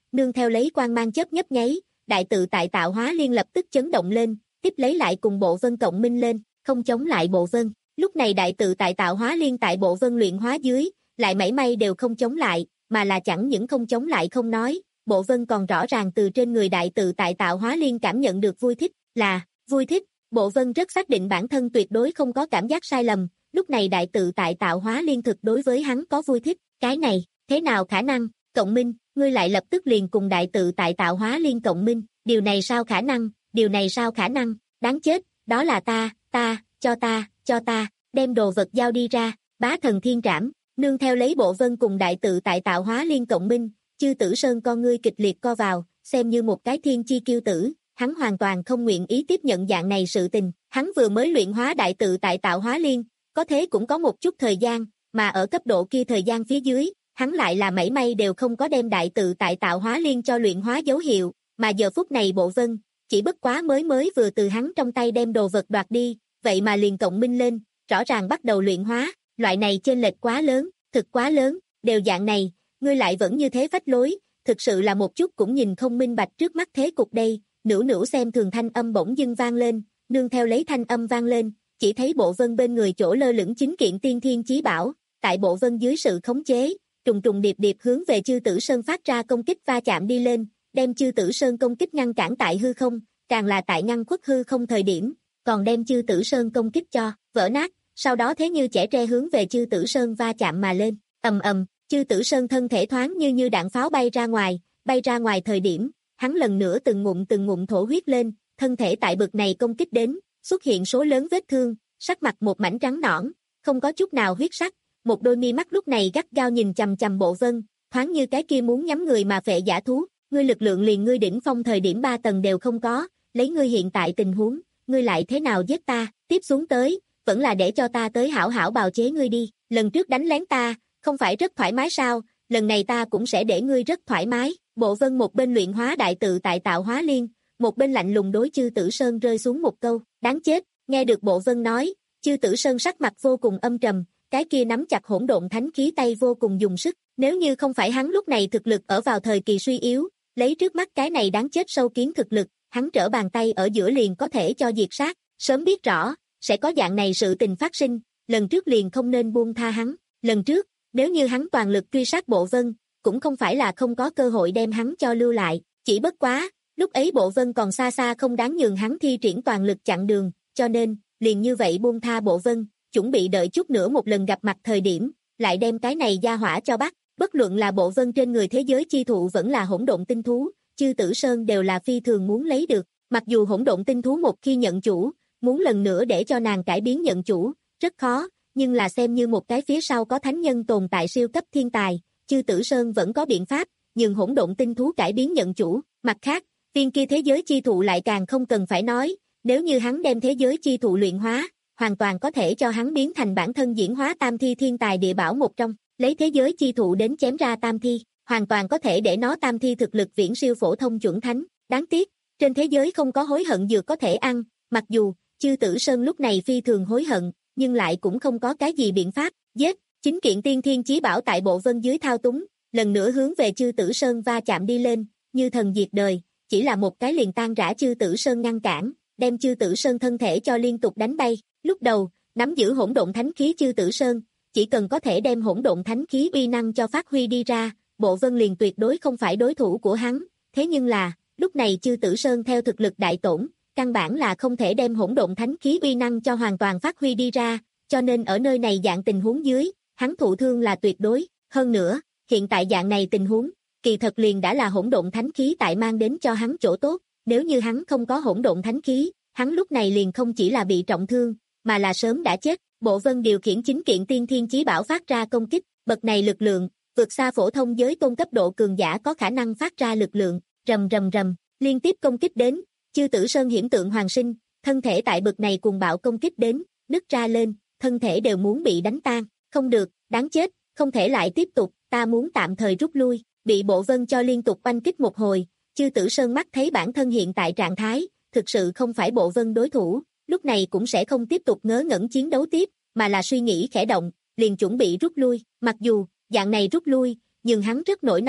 B: nương theo lấy quang mang chớp nhấp nháy, đại tự tại tạo hóa liên lập tức chấn động lên, tiếp lấy lại cùng bộ vân cộng minh lên, không chống lại bộ vân. Lúc này đại tự tại tạo hóa liên tại bộ vân luyện hóa dưới, lại mảy may đều không chống lại, mà là chẳng những không chống lại không nói, bộ vân còn rõ ràng từ trên người đại tự tại tạo hóa liên cảm nhận được vui thích, là vui thích. Bộ vân rất xác định bản thân tuyệt đối không có cảm giác sai lầm, lúc này đại tự tại tạo hóa liên thực đối với hắn có vui thích, cái này, thế nào khả năng, cộng minh, ngươi lại lập tức liền cùng đại tự tại tạo hóa liên cộng minh, điều này sao khả năng, điều này sao khả năng, đáng chết, đó là ta, ta, cho ta, cho ta, đem đồ vật giao đi ra, bá thần thiên trảm, nương theo lấy bộ vân cùng đại tự tại tạo hóa liên cộng minh, Chư Tử Sơn con ngươi kịch liệt co vào, xem như một cái thiên chi kiêu tử. Hắn hoàn toàn không nguyện ý tiếp nhận dạng này sự tình, hắn vừa mới luyện hóa đại tự tại tạo hóa liên, có thế cũng có một chút thời gian, mà ở cấp độ kia thời gian phía dưới, hắn lại là mảy may đều không có đem đại tự tại tạo hóa liên cho luyện hóa dấu hiệu, mà giờ phút này bộ vân, chỉ bất quá mới mới vừa từ hắn trong tay đem đồ vật đoạt đi, vậy mà liền cộng minh lên, rõ ràng bắt đầu luyện hóa, loại này chênh lệch quá lớn, thực quá lớn, đều dạng này, ngươi lại vẫn như thế phách lối, thực sự là một chút cũng nhìn không minh bạch trước mắt thế cục đây. Nữu nữu xem thường thanh âm bỗng dưng vang lên, nương theo lấy thanh âm vang lên, chỉ thấy bộ vân bên người chỗ lơ lửng chính kiện tiên thiên chí bảo, tại bộ vân dưới sự khống chế, trùng trùng điệp điệp hướng về Chư Tử Sơn phát ra công kích va chạm đi lên, đem Chư Tử Sơn công kích ngăn cản tại hư không, càng là tại ngăn khuất hư không thời điểm, còn đem Chư Tử Sơn công kích cho vỡ nát, sau đó thế như chẻ tre hướng về Chư Tử Sơn va chạm mà lên, ầm ầm, Chư Tử Sơn thân thể thoáng như như đạn pháo bay ra ngoài, bay ra ngoài thời điểm, hắn lần nữa từng ngụm từng ngụm thổ huyết lên, thân thể tại bực này công kích đến, xuất hiện số lớn vết thương, sắc mặt một mảnh trắng nõn, không có chút nào huyết sắc, một đôi mi mắt lúc này gắt gao nhìn chằm chằm bộ vân, thoáng như cái kia muốn nhắm người mà phệ giả thú, ngươi lực lượng liền ngươi đỉnh phong thời điểm ba tầng đều không có, lấy ngươi hiện tại tình huống, ngươi lại thế nào giết ta, tiếp xuống tới, vẫn là để cho ta tới hảo hảo bào chế ngươi đi, lần trước đánh lén ta, không phải rất thoải mái sao, lần này ta cũng sẽ để ngươi rất thoải mái. Bộ vân một bên luyện hóa đại tự tại tạo hóa liên, một bên lạnh lùng đối Chư Tử Sơn rơi xuống một câu, đáng chết, nghe được bộ vân nói, Chư Tử Sơn sắc mặt vô cùng âm trầm, cái kia nắm chặt hỗn độn thánh khí tay vô cùng dùng sức, nếu như không phải hắn lúc này thực lực ở vào thời kỳ suy yếu, lấy trước mắt cái này đáng chết sâu kiến thực lực, hắn trở bàn tay ở giữa liền có thể cho diệt sát, sớm biết rõ, sẽ có dạng này sự tình phát sinh, lần trước liền không nên buông tha hắn, lần trước, nếu như hắn toàn lực truy sát bộ vân, cũng không phải là không có cơ hội đem hắn cho lưu lại, chỉ bất quá, lúc ấy bộ vân còn xa xa không đáng nhường hắn thi triển toàn lực chặn đường, cho nên, liền như vậy buông tha bộ vân, chuẩn bị đợi chút nữa một lần gặp mặt thời điểm, lại đem cái này gia hỏa cho bắt, bất luận là bộ vân trên người thế giới chi thụ vẫn là hỗn độn tinh thú, Chư Tử Sơn đều là phi thường muốn lấy được, mặc dù hỗn độn tinh thú một khi nhận chủ, muốn lần nữa để cho nàng cải biến nhận chủ, rất khó, nhưng là xem như một cái phía sau có thánh nhân tồn tại siêu cấp thiên tài, Chư Tử Sơn vẫn có biện pháp, nhưng hỗn độn tinh thú cải biến nhận chủ, mặt khác, viên kia thế giới chi thụ lại càng không cần phải nói, nếu như hắn đem thế giới chi thụ luyện hóa, hoàn toàn có thể cho hắn biến thành bản thân diễn hóa tam thi thiên tài địa bảo một trong, lấy thế giới chi thụ đến chém ra tam thi, hoàn toàn có thể để nó tam thi thực lực viễn siêu phổ thông chuẩn thánh, đáng tiếc, trên thế giới không có hối hận dược có thể ăn, mặc dù, Chư Tử Sơn lúc này phi thường hối hận, nhưng lại cũng không có cái gì biện pháp, giết. Chính kiện tiên thiên chí bảo tại bộ vân dưới thao túng, lần nữa hướng về Chư Tử Sơn va chạm đi lên, như thần diệt đời, chỉ là một cái liền tan rã Chư Tử Sơn ngăn cản, đem Chư Tử Sơn thân thể cho liên tục đánh bay. Lúc đầu, nắm giữ hỗn độn thánh khí Chư Tử Sơn, chỉ cần có thể đem hỗn độn thánh khí uy năng cho phát huy đi ra, bộ vân liền tuyệt đối không phải đối thủ của hắn, thế nhưng là, lúc này Chư Tử Sơn theo thực lực đại tổn, căn bản là không thể đem hỗn độn thánh khí uy năng cho hoàn toàn phát huy đi ra, cho nên ở nơi này dạng tình huống dưới, hắn thụ thương là tuyệt đối, hơn nữa, hiện tại dạng này tình huống, kỳ thật liền đã là hỗn độn thánh khí tại mang đến cho hắn chỗ tốt, nếu như hắn không có hỗn độn thánh khí, hắn lúc này liền không chỉ là bị trọng thương, mà là sớm đã chết. Bộ vân điều khiển chính kiện tiên thiên chí bảo phát ra công kích, bậc này lực lượng, vượt xa phổ thông giới tôn cấp độ cường giả có khả năng phát ra lực lượng, rầm rầm rầm, liên tiếp công kích đến, Chư Tử Sơn hiển tượng hoàng sinh, thân thể tại bậc này cuồng bạo công kích đến, nứt ra lên, thân thể đều muốn bị đánh tan, không được, đáng chết, không thể lại tiếp tục, ta muốn tạm thời rút lui, bị bộ vân cho liên tục oanh kích một hồi, Chư Tử Sơn mắt thấy bản thân hiện tại trạng thái, thực sự không phải bộ vân đối thủ, lúc này cũng sẽ không tiếp tục ngớ ngẩn chiến đấu tiếp, mà là suy nghĩ khẽ động, liền chuẩn bị rút lui, mặc dù, dạng này rút lui, nhưng hắn rất nổi nóng,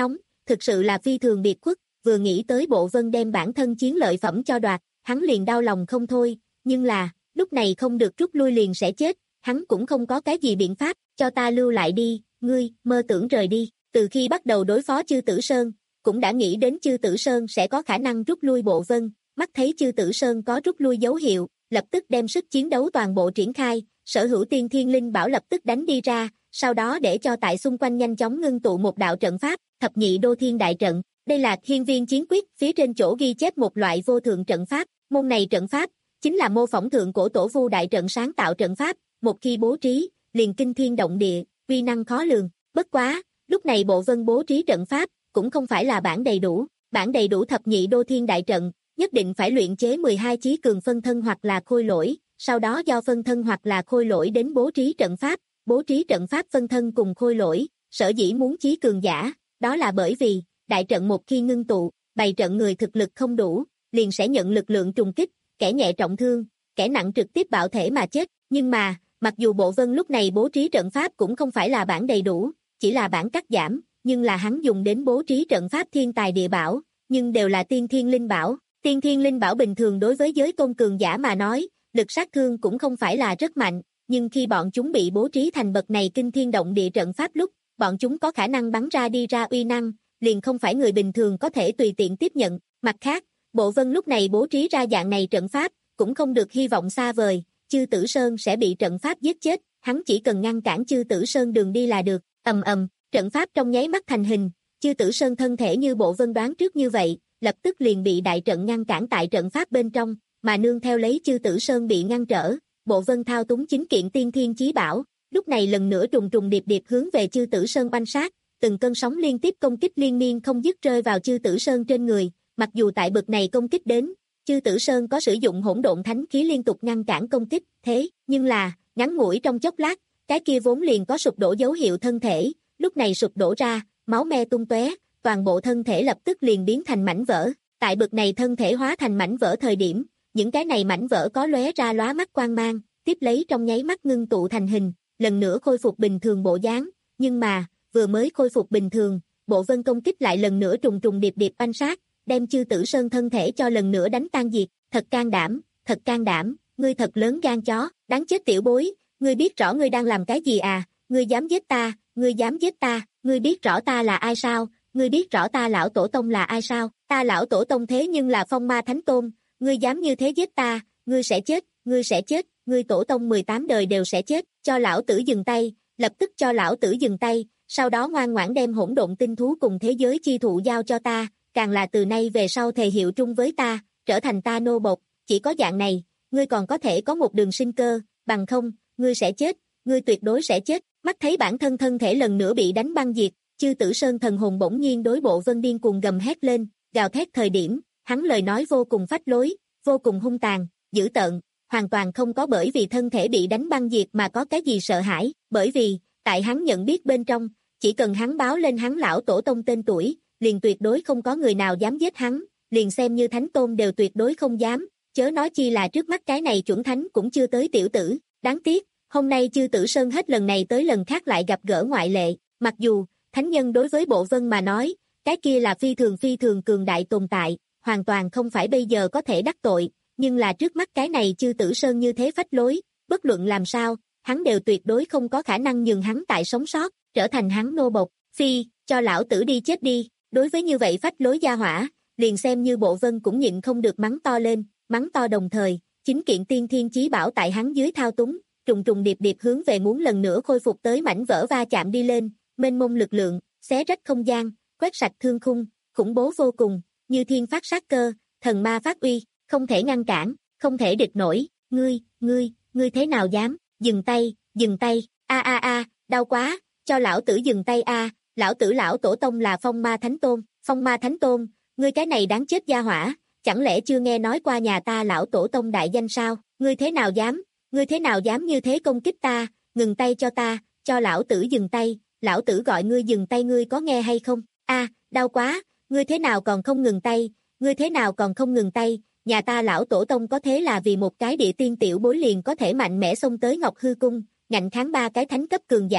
B: thực sự là phi thường biệt khuất, vừa nghĩ tới Bộ Vân đem bản thân chiến lợi phẩm cho đoạt, hắn liền đau lòng không thôi, nhưng là, lúc này không được rút lui liền sẽ chết, hắn cũng không có cái gì biện pháp, cho ta lưu lại đi, ngươi, mơ tưởng rời đi, từ khi bắt đầu đối phó Chư Tử Sơn, cũng đã nghĩ đến Chư Tử Sơn sẽ có khả năng rút lui Bộ Vân, mắt thấy Chư Tử Sơn có rút lui dấu hiệu, lập tức đem sức chiến đấu toàn bộ triển khai, sở hữu tiên thiên linh bảo lập tức đánh đi ra, sau đó để cho tại xung quanh nhanh chóng ngưng tụ một đạo trận pháp, thập nhị đô thiên đại trận, đây là Hiên Viên Chiến Quyết, phía trên chỗ ghi chép một loại vô thượng trận pháp, môn này trận pháp, chính là mô phỏng thượng cổ tổ vu đại trận sáng tạo trận pháp, một khi bố trí, liền kinh thiên động địa, uy năng khó lường, bất quá, lúc này Bộ Vân bố trí trận pháp, cũng không phải là bản đầy đủ, bản đầy đủ thập nhị đô thiên đại trận, nhất định phải luyện chế mười hai chí cường phân thân hoặc là khôi lỗi, sau đó do phân thân hoặc là khôi lỗi đến bố trí trận pháp, bố trí trận pháp phân thân cùng khôi lỗi, sở dĩ muốn chí cường giả, đó là bởi vì, đại trận một khi ngưng tụ, bày trận người thực lực không đủ, liền sẽ nhận lực lượng trùng kích, kẻ nhẹ trọng thương, kẻ nặng trực tiếp bạo thể mà chết, nhưng mà, mặc dù Bộ Vân lúc này bố trí trận pháp cũng không phải là bản đầy đủ, chỉ là bản cắt giảm, nhưng là hắn dùng đến bố trí trận pháp thiên tài địa bảo, nhưng đều là tiên thiên linh bảo, tiên thiên linh bảo bình thường đối với giới tôn cường giả mà nói, lực sát thương cũng không phải là rất mạnh, nhưng khi bọn chúng bị bố trí thành bậc này kinh thiên động địa trận pháp lúc, bọn chúng có khả năng bắn ra đi ra uy năng, liền không phải người bình thường có thể tùy tiện tiếp nhận, mặt khác, Bộ Vân lúc này bố trí ra dạng này trận pháp, cũng không được hy vọng xa vời, Chư Tử Sơn sẽ bị trận pháp giết chết, hắn chỉ cần ngăn cản Chư Tử Sơn đường đi là được, ầm ầm, trận pháp trong nháy mắt thành hình, Chư Tử Sơn thân thể như Bộ Vân đoán trước như vậy, lập tức liền bị đại trận ngăn cản tại trận pháp bên trong, mà nương theo lấy Chư Tử Sơn bị ngăn trở, Bộ Vân thao túng chính kiện tiên thiên chí bảo, lúc này lần nữa trùng trùng điệp điệp hướng về Chư Tử Sơn oanh sát, từng cơn sóng liên tiếp công kích liên miên không dứt rơi vào Chư Tử Sơn trên người, mặc dù tại bực này công kích đến, Chư Tử Sơn có sử dụng hỗn độn thánh khí liên tục ngăn cản công kích, thế, nhưng là, ngắn ngủi trong chốc lát, cái kia vốn liền có sụp đổ dấu hiệu thân thể, lúc này sụp đổ ra, máu me tung tóe, toàn bộ thân thể lập tức liền biến thành mảnh vỡ, tại bực này thân thể hóa thành mảnh vỡ thời điểm, những cái này mảnh vỡ có lóe ra lóa mắt quang mang, tiếp lấy trong nháy mắt ngưng tụ thành hình, lần nữa khôi phục bình thường bộ dáng, nhưng mà, vừa mới khôi phục bình thường, Bộ Vân công kích lại lần nữa trùng trùng điệp điệp oanh sát, đem Chư Tử Sơn thân thể cho lần nữa đánh tan diệt, thật can đảm, thật can đảm, ngươi thật lớn gan chó, đáng chết tiểu bối, ngươi biết rõ ngươi đang làm cái gì à, ngươi dám giết ta, ngươi dám giết ta, ngươi biết rõ ta là ai sao, ngươi biết rõ ta lão tổ tông là ai sao, ta lão tổ tông thế nhưng là Phong Ma Thánh Tôn, ngươi dám như thế giết ta, ngươi sẽ chết, ngươi sẽ chết, ngươi tổ tông mười tám đời đều sẽ chết, cho lão tử dừng tay, lập tức cho lão tử dừng tay, sau đó ngoan ngoãn đem hỗn độn tinh thú cùng thế giới chi thụ giao cho ta, càng là từ nay về sau thề hiệu trung với ta, trở thành ta nô bộc, chỉ có dạng này, ngươi còn có thể có một đường sinh cơ, bằng không, ngươi sẽ chết, ngươi tuyệt đối sẽ chết, mắt thấy bản thân thân thể lần nữa bị đánh băng diệt, Chư Tử Sơn thần hồn bỗng nhiên đối Bộ Vân điên cuồng gầm hét lên, gào thét thời điểm, hắn lời nói vô cùng phách lối, vô cùng hung tàn, dữ tợn, hoàn toàn không có bởi vì thân thể bị đánh băng diệt mà có cái gì sợ hãi, bởi vì, tại hắn nhận biết bên trong, chỉ cần hắn báo lên hắn lão tổ tông tên tuổi, liền tuyệt đối không có người nào dám giết hắn, liền xem như thánh tôn đều tuyệt đối không dám, chớ nói chi là trước mắt cái này chuẩn thánh cũng chưa tới tiểu tử, đáng tiếc, hôm nay Chư Tử Sơn hết lần này tới lần khác lại gặp gỡ ngoại lệ, mặc dù, thánh nhân đối với Bộ Vân mà nói, cái kia là phi thường phi thường cường đại tồn tại, hoàn toàn không phải bây giờ có thể đắc tội, nhưng là trước mắt cái này Chư Tử Sơn như thế phách lối, bất luận làm sao, hắn đều tuyệt đối không có khả năng nhường hắn tại sống sót, trở thành hắn nô bộc, phi, cho lão tử đi chết đi, đối với như vậy phách lối gia hỏa, liền xem như Bộ Vân cũng nhịn không được mắng to lên, mắng to đồng thời, chính kiện tiên thiên chí bảo tại hắn dưới thao túng, trùng trùng điệp điệp hướng về muốn lần nữa khôi phục tới mảnh vỡ va chạm đi lên, mênh mông lực lượng, xé rách không gian, quét sạch thương khung, khủng bố vô cùng, như thiên phát sát cơ, thần ma phát uy, không thể ngăn cản, không thể địch nổi, ngươi, ngươi, ngươi thế nào dám, dừng tay, dừng tay, a a a, đau quá, cho lão tử dừng tay a, lão tử lão tổ tông là Phong Ma Thánh Tôn, Phong Ma Thánh Tôn, ngươi cái này đáng chết gia hỏa, chẳng lẽ chưa nghe nói qua nhà ta lão tổ tông đại danh sao, ngươi thế nào dám, ngươi thế nào dám như thế công kích ta, ngừng tay cho ta, cho lão tử dừng tay, lão tử gọi ngươi dừng tay ngươi có nghe hay không, a, đau quá, ngươi thế nào còn không ngừng tay, ngươi thế nào còn không ngừng tay, nhà ta lão tổ tông có thế là vì một cái địa tiên tiểu bối liền có thể mạnh mẽ xông tới Ngọc Hư Cung, ngạnh kháng ba cái thánh cấp cường giả,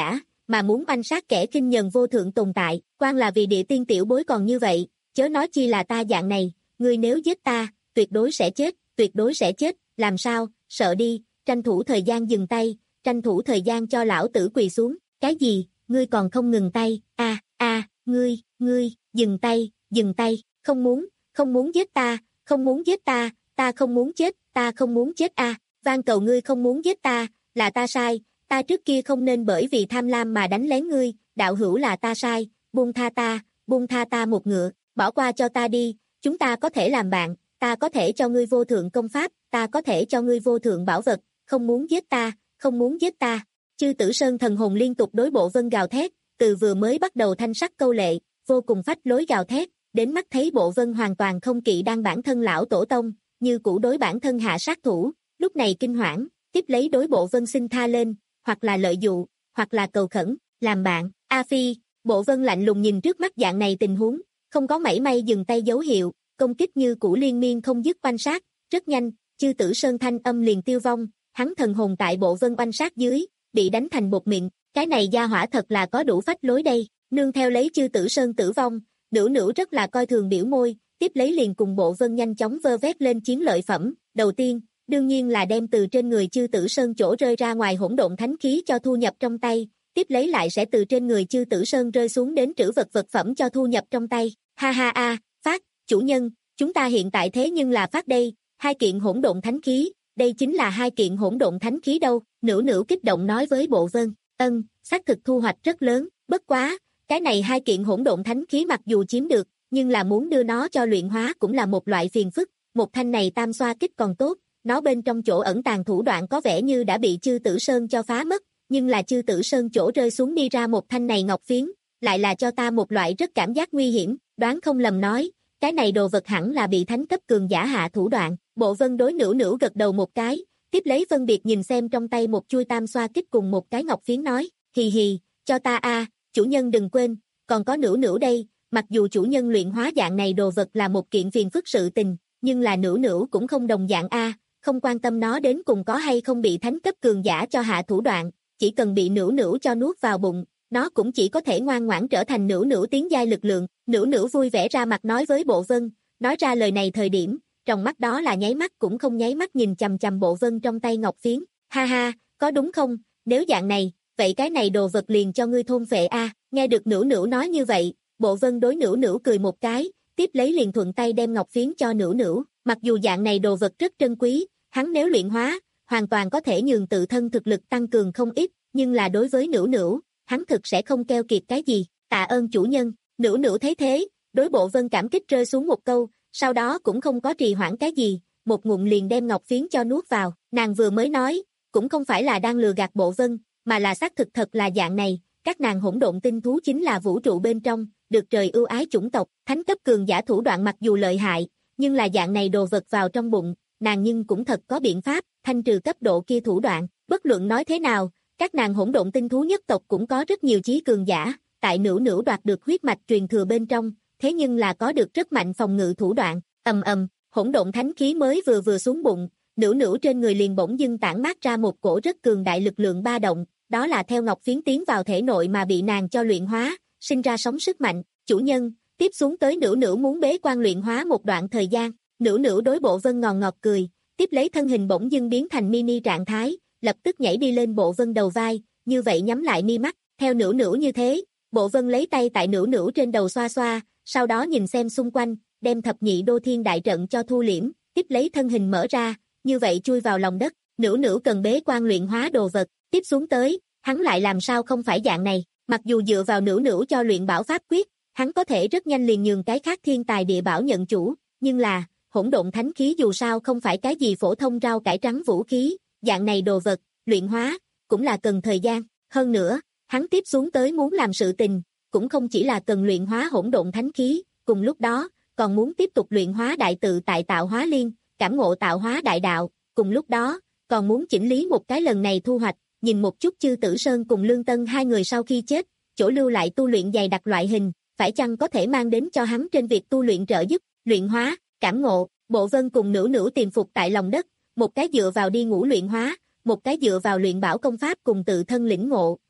B: mà muốn oanh sát kẻ kinh nhẫn vô thượng tồn tại, quan là vì địa tiên tiểu bối còn như vậy, chớ nói chi là ta dạng này, ngươi nếu giết ta, tuyệt đối sẽ chết, tuyệt đối sẽ chết, làm sao, sợ đi, tranh thủ thời gian dừng tay, tranh thủ thời gian cho lão tử quỳ xuống, cái gì, ngươi còn không ngừng tay, a a, ngươi, ngươi, dừng tay, dừng tay, không muốn, không muốn giết ta, không muốn giết ta, ta không muốn chết, ta không muốn chết a, van cầu ngươi không muốn giết ta, là ta sai, ta trước kia không nên bởi vì tham lam mà đánh lén ngươi, đạo hữu là ta sai, buông tha ta, buông tha ta một ngựa, bỏ qua cho ta đi, chúng ta có thể làm bạn, ta có thể cho ngươi vô thượng công pháp, ta có thể cho ngươi vô thượng bảo vật, không muốn giết ta, không muốn giết ta. Chư Tử Sơn thần hồn liên tục đối Bộ Vân gào thét, từ vừa mới bắt đầu thanh sắc câu lệ, vô cùng phách lối gào thét, đến mắt thấy Bộ Vân hoàn toàn không kỵ đang bản thân lão tổ tông, như cũ đối bản thân hạ sát thủ, lúc này kinh hoảng, tiếp lấy đối Bộ Vân xin tha lên, hoặc là lợi dụ, hoặc là cầu khẩn, làm bạn, A Phi, Bộ Vân lạnh lùng nhìn trước mắt dạng này tình huống, không có mảy may dừng tay dấu hiệu, công kích như cũ liên miên không dứt oanh sát, rất nhanh, Chư Tử Sơn thanh âm liền tiêu vong, hắn thần hồn tại Bộ Vân oanh sát dưới, bị đánh thành bột mịn, cái này gia hỏa thật là có đủ phách lối đây, nương theo lấy Chư Tử Sơn tử vong, Nữu Nữu rất là coi thường biểu môi, tiếp lấy liền cùng Bộ Vân nhanh chóng vơ vét lên chiến lợi phẩm, đầu tiên, đương nhiên là đem từ trên người Chư Tử Sơn chỗ rơi ra ngoài hỗn độn thánh khí cho thu nhập trong tay, tiếp lấy lại sẽ từ trên người Chư Tử Sơn rơi xuống đến trữ vật vật phẩm cho thu nhập trong tay, ha ha a, phát, chủ nhân, chúng ta hiện tại thế nhưng là phát đây, hai kiện hỗn độn thánh khí, đây chính là hai kiện hỗn độn thánh khí đâu, Nữu Nữu kích động nói với Bộ Vân, ân, xác thực thu hoạch rất lớn, bất quá, cái này hai kiện hỗn độn thánh khí mặc dù chiếm được, nhưng là muốn đưa nó cho luyện hóa cũng là một loại phiền phức, một thanh này tam xoa kích còn tốt, nó bên trong chỗ ẩn tàng thủ đoạn có vẻ như đã bị Chư Tử Sơn cho phá mất, nhưng là Chư Tử Sơn chỗ rơi xuống đi ra một thanh này ngọc phiến, lại là cho ta một loại rất cảm giác nguy hiểm, đoán không lầm nói, cái này đồ vật hẳn là bị thánh cấp cường giả hạ thủ đoạn, Bộ Vân đối Nữu Nữu gật đầu một cái, tiếp lấy phân biệt nhìn xem trong tay một chuôi tam xoa kích cùng một cái ngọc phiến nói, hì hì, cho ta a, chủ nhân đừng quên, còn có Nữu Nữu đây, mặc dù chủ nhân luyện hóa dạng này đồ vật là một kiện phiền phức sự tình, nhưng là Nữu Nữu cũng không đồng dạng a, không quan tâm nó đến cùng có hay không bị thánh cấp cường giả cho hạ thủ đoạn, chỉ cần bị Nữu Nữu cho nuốt vào bụng, nó cũng chỉ có thể ngoan ngoãn trở thành Nữu Nữu tiến giai lực lượng. Nữu Nữu vui vẻ ra mặt nói với Bộ Vân, nói ra lời này thời điểm, trong mắt đó là nháy mắt cũng không nháy mắt nhìn chằm chằm Bộ Vân trong tay ngọc phiến, ha ha, có đúng không, nếu dạng này, vậy cái này đồ vật liền cho ngươi thôn phệ a. Nghe được Nữu Nữu nói như vậy, Bộ Vân đối Nữu Nữu cười một cái, tiếp lấy liền thuận tay đem ngọc phiến cho Nữu Nữu, mặc dù dạng này đồ vật rất trân quý, hắn nếu luyện hóa, hoàn toàn có thể nhường tự thân thực lực tăng cường không ít, nhưng là đối với Nữu Nữu, hắn thực sẽ không keo kiệt cái gì, tạ ơn chủ nhân. Nữu Nữu thấy thế, đối Bộ Vân cảm kích rơi xuống một câu, sau đó cũng không có trì hoãn cái gì, một ngụm liền đem ngọc phiến cho nuốt vào, nàng vừa mới nói, cũng không phải là đang lừa gạt Bộ Vân, mà là xác thực thật là dạng này, các nàng hỗn độn tinh thú chính là vũ trụ bên trong, được trời ưu ái chủng tộc, thánh cấp cường giả thủ đoạn mặc dù lợi hại, nhưng là dạng này đồ vật vào trong bụng, nàng nhưng cũng thật có biện pháp, thanh trừ cấp độ kia thủ đoạn, bất luận nói thế nào, các nàng hỗn độn tinh thú nhất tộc cũng có rất nhiều chí cường giả, tại Nữu Nữu đoạt được huyết mạch truyền thừa bên trong, thế nhưng là có được rất mạnh phòng ngự thủ đoạn, ầm ầm, hỗn độn thánh khí mới vừa vừa xuống bụng, Nữu Nữu trên người liền bỗng dưng tản mát ra một cổ rất cường đại lực lượng ba động, đó là theo ngọc phiến tiến vào thể nội mà bị nàng cho luyện hóa, sinh ra sóng sức mạnh, chủ nhân, tiếp xuống tới Nữu Nữu muốn bế quan luyện hóa một đoạn thời gian, Nữu Nữu đối Bộ Vân ngòn ngọt cười, tiếp lấy thân hình bỗng dưng biến thành mini trạng thái, lập tức nhảy đi lên Bộ Vân đầu vai, như vậy nhắm lại mi mắt, theo Nữu Nữu như thế, Bộ Vân lấy tay tại Nữu Nữu trên đầu xoa xoa, sau đó nhìn xem xung quanh, đem thập nhị đô thiên đại trận cho thu liễm, tiếp lấy thân hình mở ra, như vậy chui vào lòng đất, Nữu Nữu cần bế quan luyện hóa đồ vật, tiếp xuống tới, hắn lại làm sao không phải dạng này, mặc dù dựa vào Nữu Nữu cho luyện bảo pháp quyết, hắn có thể rất nhanh liền nhường cái khác thiên tài địa bảo nhận chủ, nhưng là, hỗn độn thánh khí dù sao không phải cái gì phổ thông rau cải trắng vũ khí, dạng này đồ vật, luyện hóa, cũng là cần thời gian, hơn nữa, hắn tiếp xuống tới muốn làm sự tình, cũng không chỉ là cần luyện hóa hỗn độn thánh khí, cùng lúc đó, còn muốn tiếp tục luyện hóa đại tự tại tạo hóa liên, cảm ngộ tạo hóa đại đạo, cùng lúc đó, còn muốn chỉnh lý một cái lần này thu hoạch, nhìn một chút Chư Tử Sơn cùng Lương Tân hai người sau khi chết, chỗ lưu lại tu luyện dày đặc loại hình, phải chăng có thể mang đến cho hắn trên việc tu luyện trợ giúp, luyện hóa, cảm ngộ. Bộ Vân cùng Nữu Nữu tiềm phục tại lòng đất, một cái dựa vào đi ngủ luyện hóa, một cái dựa vào luyện bảo công pháp cùng tự thân lĩnh ngộ,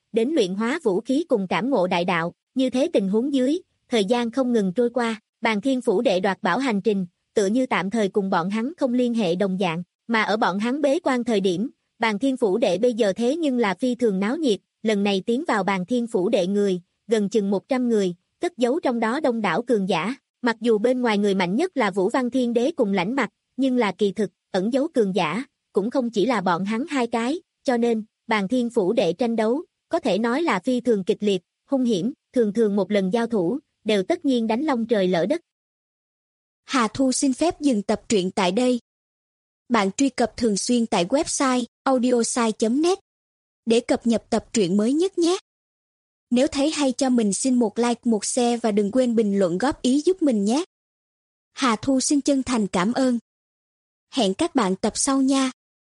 B: đến luyện hóa vũ khí cùng cảm ngộ đại đạo, như thế tình huống dưới, thời gian không ngừng trôi qua, Bàn Thiên Phủ Đệ đoạt bảo hành trình, tựa như tạm thời cùng bọn hắn không liên hệ đồng dạng, mà ở bọn hắn bế quan thời điểm, Bàn Thiên Phủ Đệ bây giờ thế nhưng là phi thường náo nhiệt, lần này tiến vào Bàn Thiên Phủ Đệ người, gần chừng một trăm người, cất giấu trong đó đông đảo cường giả, mặc dù bên ngoài người mạnh nhất là Vũ Văn Thiên Đế cùng Lãnh Mặc, nhưng là kỳ thực, ẩn giấu cường giả, cũng không chỉ là bọn hắn hai cái, cho nên, Bàn Thiên Phủ Đệ tranh đấu, có thể nói là phi thường kịch liệt, hung hiểm, thường thường một lần giao thủ, đều tất nhiên đánh long trời lỡ đất.
C: Hà Thu xin phép dừng tập truyện tại đây. Bạn truy cập thường xuyên tại website audiosai chấm net để cập nhật tập truyện mới nhất nhé. Nếu thấy hay cho mình xin một like, một share và đừng quên bình luận góp ý giúp mình nhé. Hà Thu xin chân thành cảm ơn. Hẹn các bạn tập sau nha.